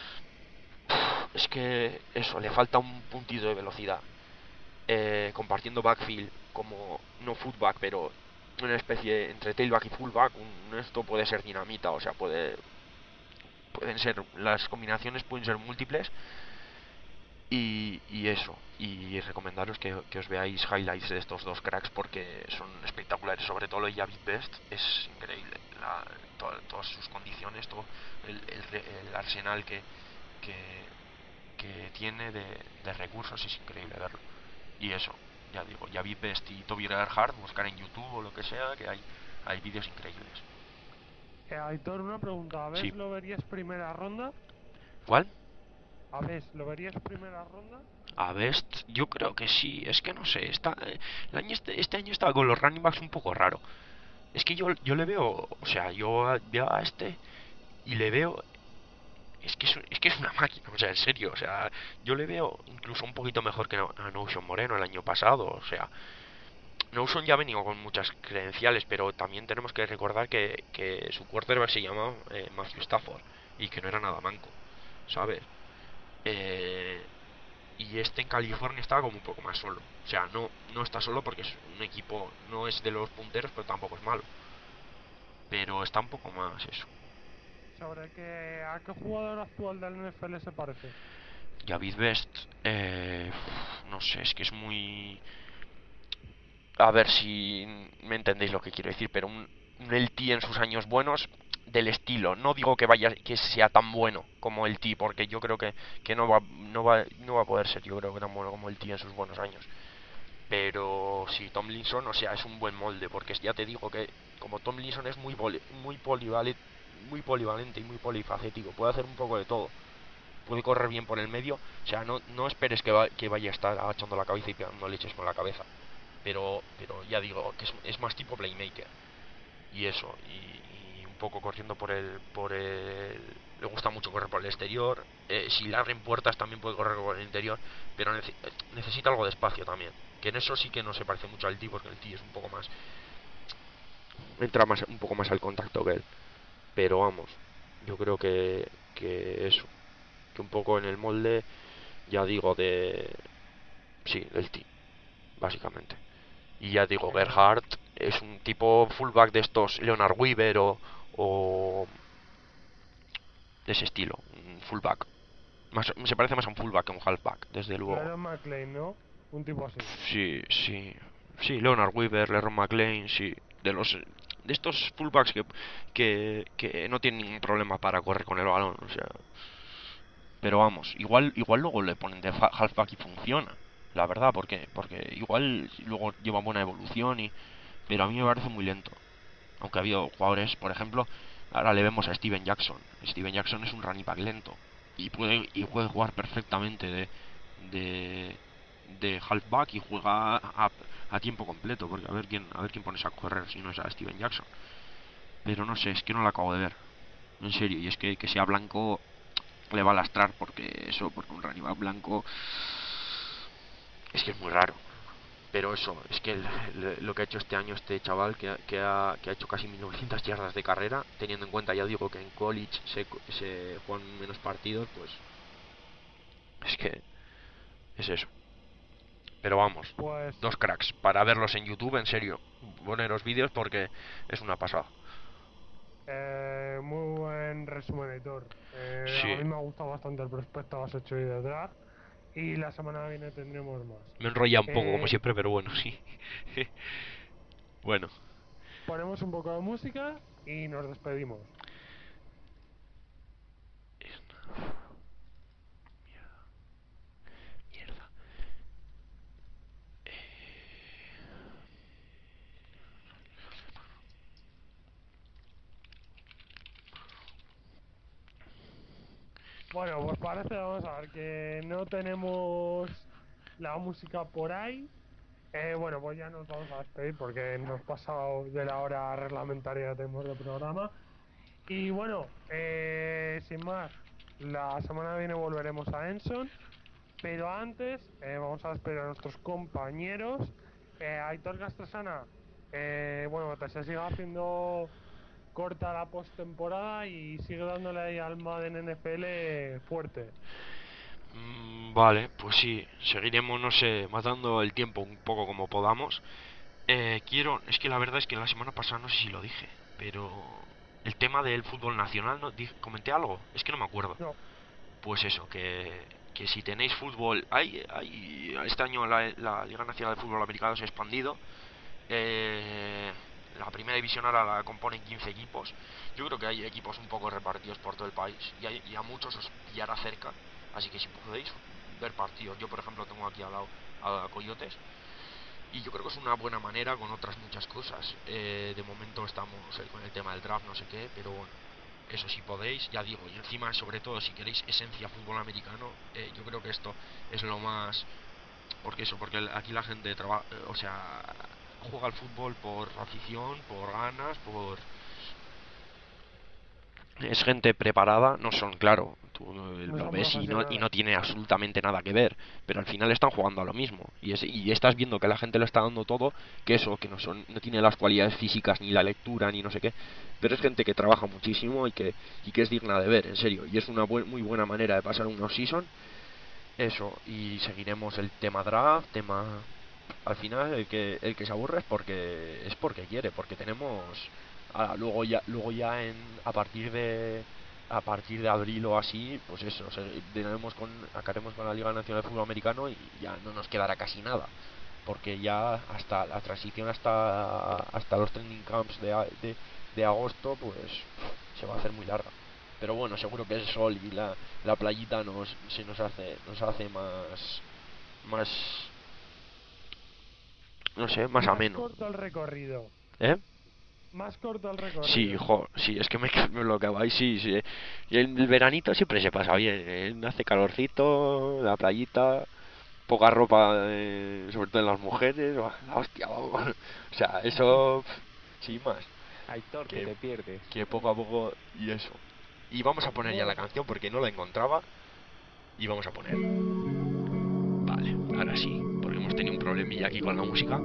es que eso, le falta un puntito de velocidad. Eh, compartiendo backfield como no fullback, pero una especie entre tailback y fullback, un, esto puede ser dinamita, o sea, puede pueden ser, las combinaciones pueden ser múltiples. Y, y eso, y recomendaros que, que os veáis highlights de estos dos cracks porque son espectaculares, sobre todo lo de Javid Best es increíble, la, to, todas sus condiciones, todo el, el, el arsenal que, que, que tiene de, de recursos, es increíble verlo. Y eso, ya digo, Javid Best y Toby Gerhardt, buscar en YouTube o lo que sea, que hay, hay vídeos increíbles. Eh, Aitor, una pregunta, a ver, Sí. ¿lo verías primera ronda? ¿Cuál? A ver, ¿lo verías primera ronda? A Best, yo creo que sí. Es que no sé, está, eh, el año este, este año está con los running backs un poco raro. Es que yo, yo le veo, o sea, yo a- veo a este y le veo, es que es, un- es que es una máquina, o sea, en serio, o sea, yo le veo incluso un poquito mejor que No- a Notion Moreno el año pasado, o sea, Notion ya ha venido con muchas credenciales, pero también tenemos que recordar que, que su quarterback se llama eh, Matthew Stafford y que no era nada manco, ¿sabes? Eh, y este en California estaba como un poco más solo. O sea, no, no está solo porque es un equipo, no es de los punteros, pero tampoco es malo. Pero está un poco más eso. ¿Sobre qué, a qué jugador actual del N F L se parece? Javid Best, eh, no sé, es que es muy... A ver si me entendéis lo que quiero decir, pero un, un L T en sus años buenos del estilo. No digo que vaya que sea tan bueno como el T, porque yo creo que, que no, va, no, va, no va a poder ser, yo creo que tan bueno como el T en sus buenos años. Pero sí, Tomlinson, o sea, es un buen molde, porque ya te digo que como Tomlinson es muy, poli, muy, polivalente, muy polivalente y muy polifacético, puede hacer un poco de todo. Puede correr bien por el medio, o sea, no, no esperes que, va, que vaya a estar agachando la cabeza y pegando leches con la cabeza. Pero, pero ya digo, que es, es más tipo playmaker. Y eso, y, y un poco corriendo por el, por el... Le gusta mucho correr por el exterior. Eh, si le abren puertas también puede correr por el interior, pero nece- necesita algo de espacio también. Que en eso sí que no se parece mucho al T, porque el T es un poco más... Entra más un poco más al contacto que él. Pero vamos, yo creo que, que eso. Que un poco en el molde, ya digo, de... Sí, del T, básicamente. Y ya digo, Eh, Gerhardt es un tipo fullback de estos, Leonard Weaver o, o de ese estilo, un fullback. Más, se parece más a un fullback que a un halfback, desde luego. Leron McLean, ¿no? Un tipo así. Sí, sí. Sí, Leonard Weaver, Leron McLean, sí. De los de estos fullbacks que, que, que no tienen ningún problema para correr con el balón, o sea. Pero vamos, igual igual luego le ponen de halfback y funciona. La verdad, porque porque igual luego lleva buena evolución y pero a mí me parece muy lento. Aunque ha habido jugadores, por ejemplo, ahora le vemos a Steven Jackson. Steven Jackson es un running back lento y puede y puede jugar perfectamente de de de halfback y juega a, a tiempo completo, porque a ver quién a ver quién pones a correr si no es a Steven Jackson. Pero no sé, es que no lo acabo de ver. En serio, y es que que sea blanco le va a lastrar porque eso, porque un running back blanco es que es muy raro. Pero eso, es que el, el, lo que ha hecho este año este chaval, que, que, ha, que ha hecho casi mil novecientas yardas de carrera, teniendo en cuenta, ya digo, que en college se, se juegan menos partidos, pues es que es eso. Pero vamos, Pues dos cracks, para verlos en YouTube, en serio, poneros vídeos porque es una pasada. eh, muy buen resumen, editor. Eh, a Sí, mí me ha gustado bastante el prospecto que has hecho hoy de draft. Y la semana que viene tendremos más. me enrolla un poco como Eh, siempre, pero bueno, sí. Bueno, ponemos un poco de música y nos despedimos. mierda. Bueno, pues parece, vamos a ver, que no tenemos la música por ahí. Eh, bueno, pues ya nos vamos a despedir porque hemos pasado de la hora reglamentaria que tenemos de programa. Y bueno, eh, sin más, la semana que viene volveremos a Enson. Pero antes, eh, vamos a despedir a nuestros compañeros. Eh, Aitor Castrasana, eh, bueno, que se siga haciendo corta la postemporada y sigue dándole ahí al Madden N F L fuerte. Mm, vale, pues sí, seguiremos, no sé, matando el tiempo un poco como podamos. Eh, quiero, es que la verdad es que la semana pasada no sé si lo dije, pero el tema del fútbol nacional, ¿no? Dije- comenté algo, es que no me acuerdo. No, Pues eso, que, que si tenéis fútbol, hay, hay este año la, la Liga Nacional de Fútbol Americano se ha expandido. Eh, la primera división ahora la componen quince equipos. Yo creo que hay equipos un poco repartidos por todo el país y, hay, y a muchos os pillará cerca. Así que si podéis ver partidos, yo por ejemplo tengo aquí al lado a Coyotes y yo creo que es una buena manera con otras muchas cosas. Eh, de momento estamos eh, con el tema del draft, no sé qué, pero bueno, eso si podéis, ya digo, y encima sobre todo si queréis esencia fútbol americano, eh, yo creo que esto es lo más, porque eso, porque aquí la gente trabaja, o sea, juega al fútbol por afición, por ganas, por es gente preparada, no son, claro, tú No lo son ves y no, y no profesionales. tiene absolutamente nada que ver, pero al final están jugando a lo mismo y, es, y estás viendo que la gente lo está dando todo, que eso, que no son, no tiene las cualidades físicas ni la lectura ni no sé qué, pero es gente que trabaja muchísimo y que, y que es digna de ver, en serio, y es una bu muy buena manera de pasar un off-season, eso, y seguiremos el tema draft, tema, al final el que, el que se aburre es porque, es porque quiere, porque tenemos ah, luego ya luego ya en a partir de a partir de abril o así, pues eso, o sea, tenemos con acabaremos con la Liga Nacional de Fútbol Americano y ya no nos quedará casi nada, porque ya hasta la transición hasta hasta los training camps de, de, de agosto, pues se va a hacer muy larga. Pero bueno, seguro que el sol y la, la playita nos se nos hace nos hace más más no sé, más Más ameno, corto el recorrido. ¿eh? Más corto el Sí, recorrido. jo, sí, es que me, me lo acabáis, sí, sí. Y el, el veranito siempre se pasa bien, ¿eh? Hace calorcito, la playita, poca ropa, eh, sobre todo en las mujeres, buah, la hostia, vamos. O sea, eso, pf, sin más, Aitor, que que, te pierdes. que poco a poco, y eso. Y vamos a poner ya la Bueno, canción porque no la encontraba, y vamos a poner. Vale, ahora sí, porque hemos tenido un problemilla aquí con la música.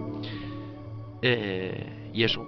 Eh, y eso,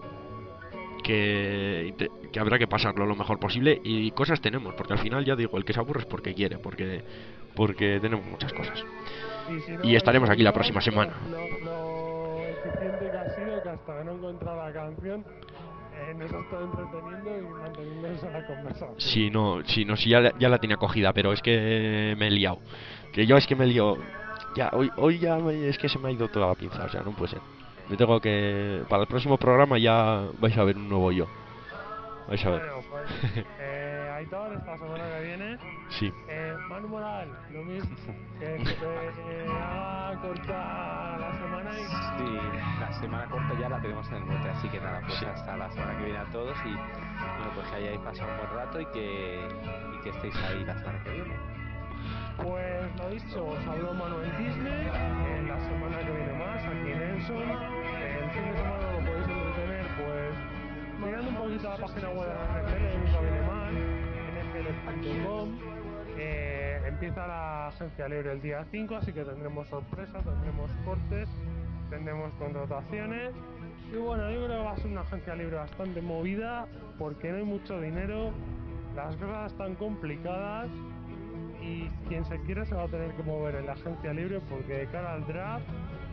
que, que habrá que pasarlo lo mejor posible y cosas tenemos, porque al final ya digo, el que se aburre es porque quiere, porque porque tenemos muchas cosas. y si Y no, vais estaremos a aquí la flipar próxima semana. lo, lo, lo eficiente que ha sido, que hasta que no he encontrado la canción, eh, nos ha estado entreteniendo y manteniéndonos en la conversación. Si no, si no, si ya, la- ya la tenía cogida, pero es que me he liado. Que yo es que me he liado. Ya, hoy, hoy ya me- es que se me ha ido toda la pinza, o sea, no puede ser. Me tengo que. Para el próximo programa ya vais a ver un nuevo yo. Vais a ver. Bueno, pues eh, Aitor, esta semana que viene, Sí. eh, Manu Moral, lo mismo, que se te haga corta la semana y Sí, la semana corta ya la tenemos en el bote, así que nada, pues Sí. hasta la semana que viene a todos y bueno, pues que hayáis pasado un buen rato y que, y que estéis ahí la semana que viene. pues lo dicho, os habló Manuel Disney, eh, la semana que viene más aquí en Enson, el fin de semana lo podéis entretener pues mirando un poquito la página web de la N F L, que nunca viene mal, N F L punto com. Eh, empieza la agencia libre el día cinco, así que tendremos sorpresas, tendremos cortes, tendremos contrataciones. Y bueno, yo creo que va a ser una agencia libre bastante movida porque no hay mucho dinero, las cosas están complicadas y quien se quiera se va a tener que mover en la agencia libre porque de cara al draft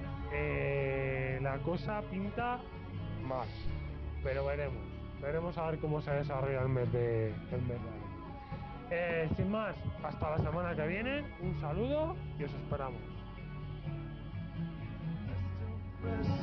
eh, la cosa pinta mal. Pero veremos, veremos a ver cómo se desarrolla el mes de, el mes de abril. Eh, sin más, hasta la semana que viene, un saludo y os esperamos.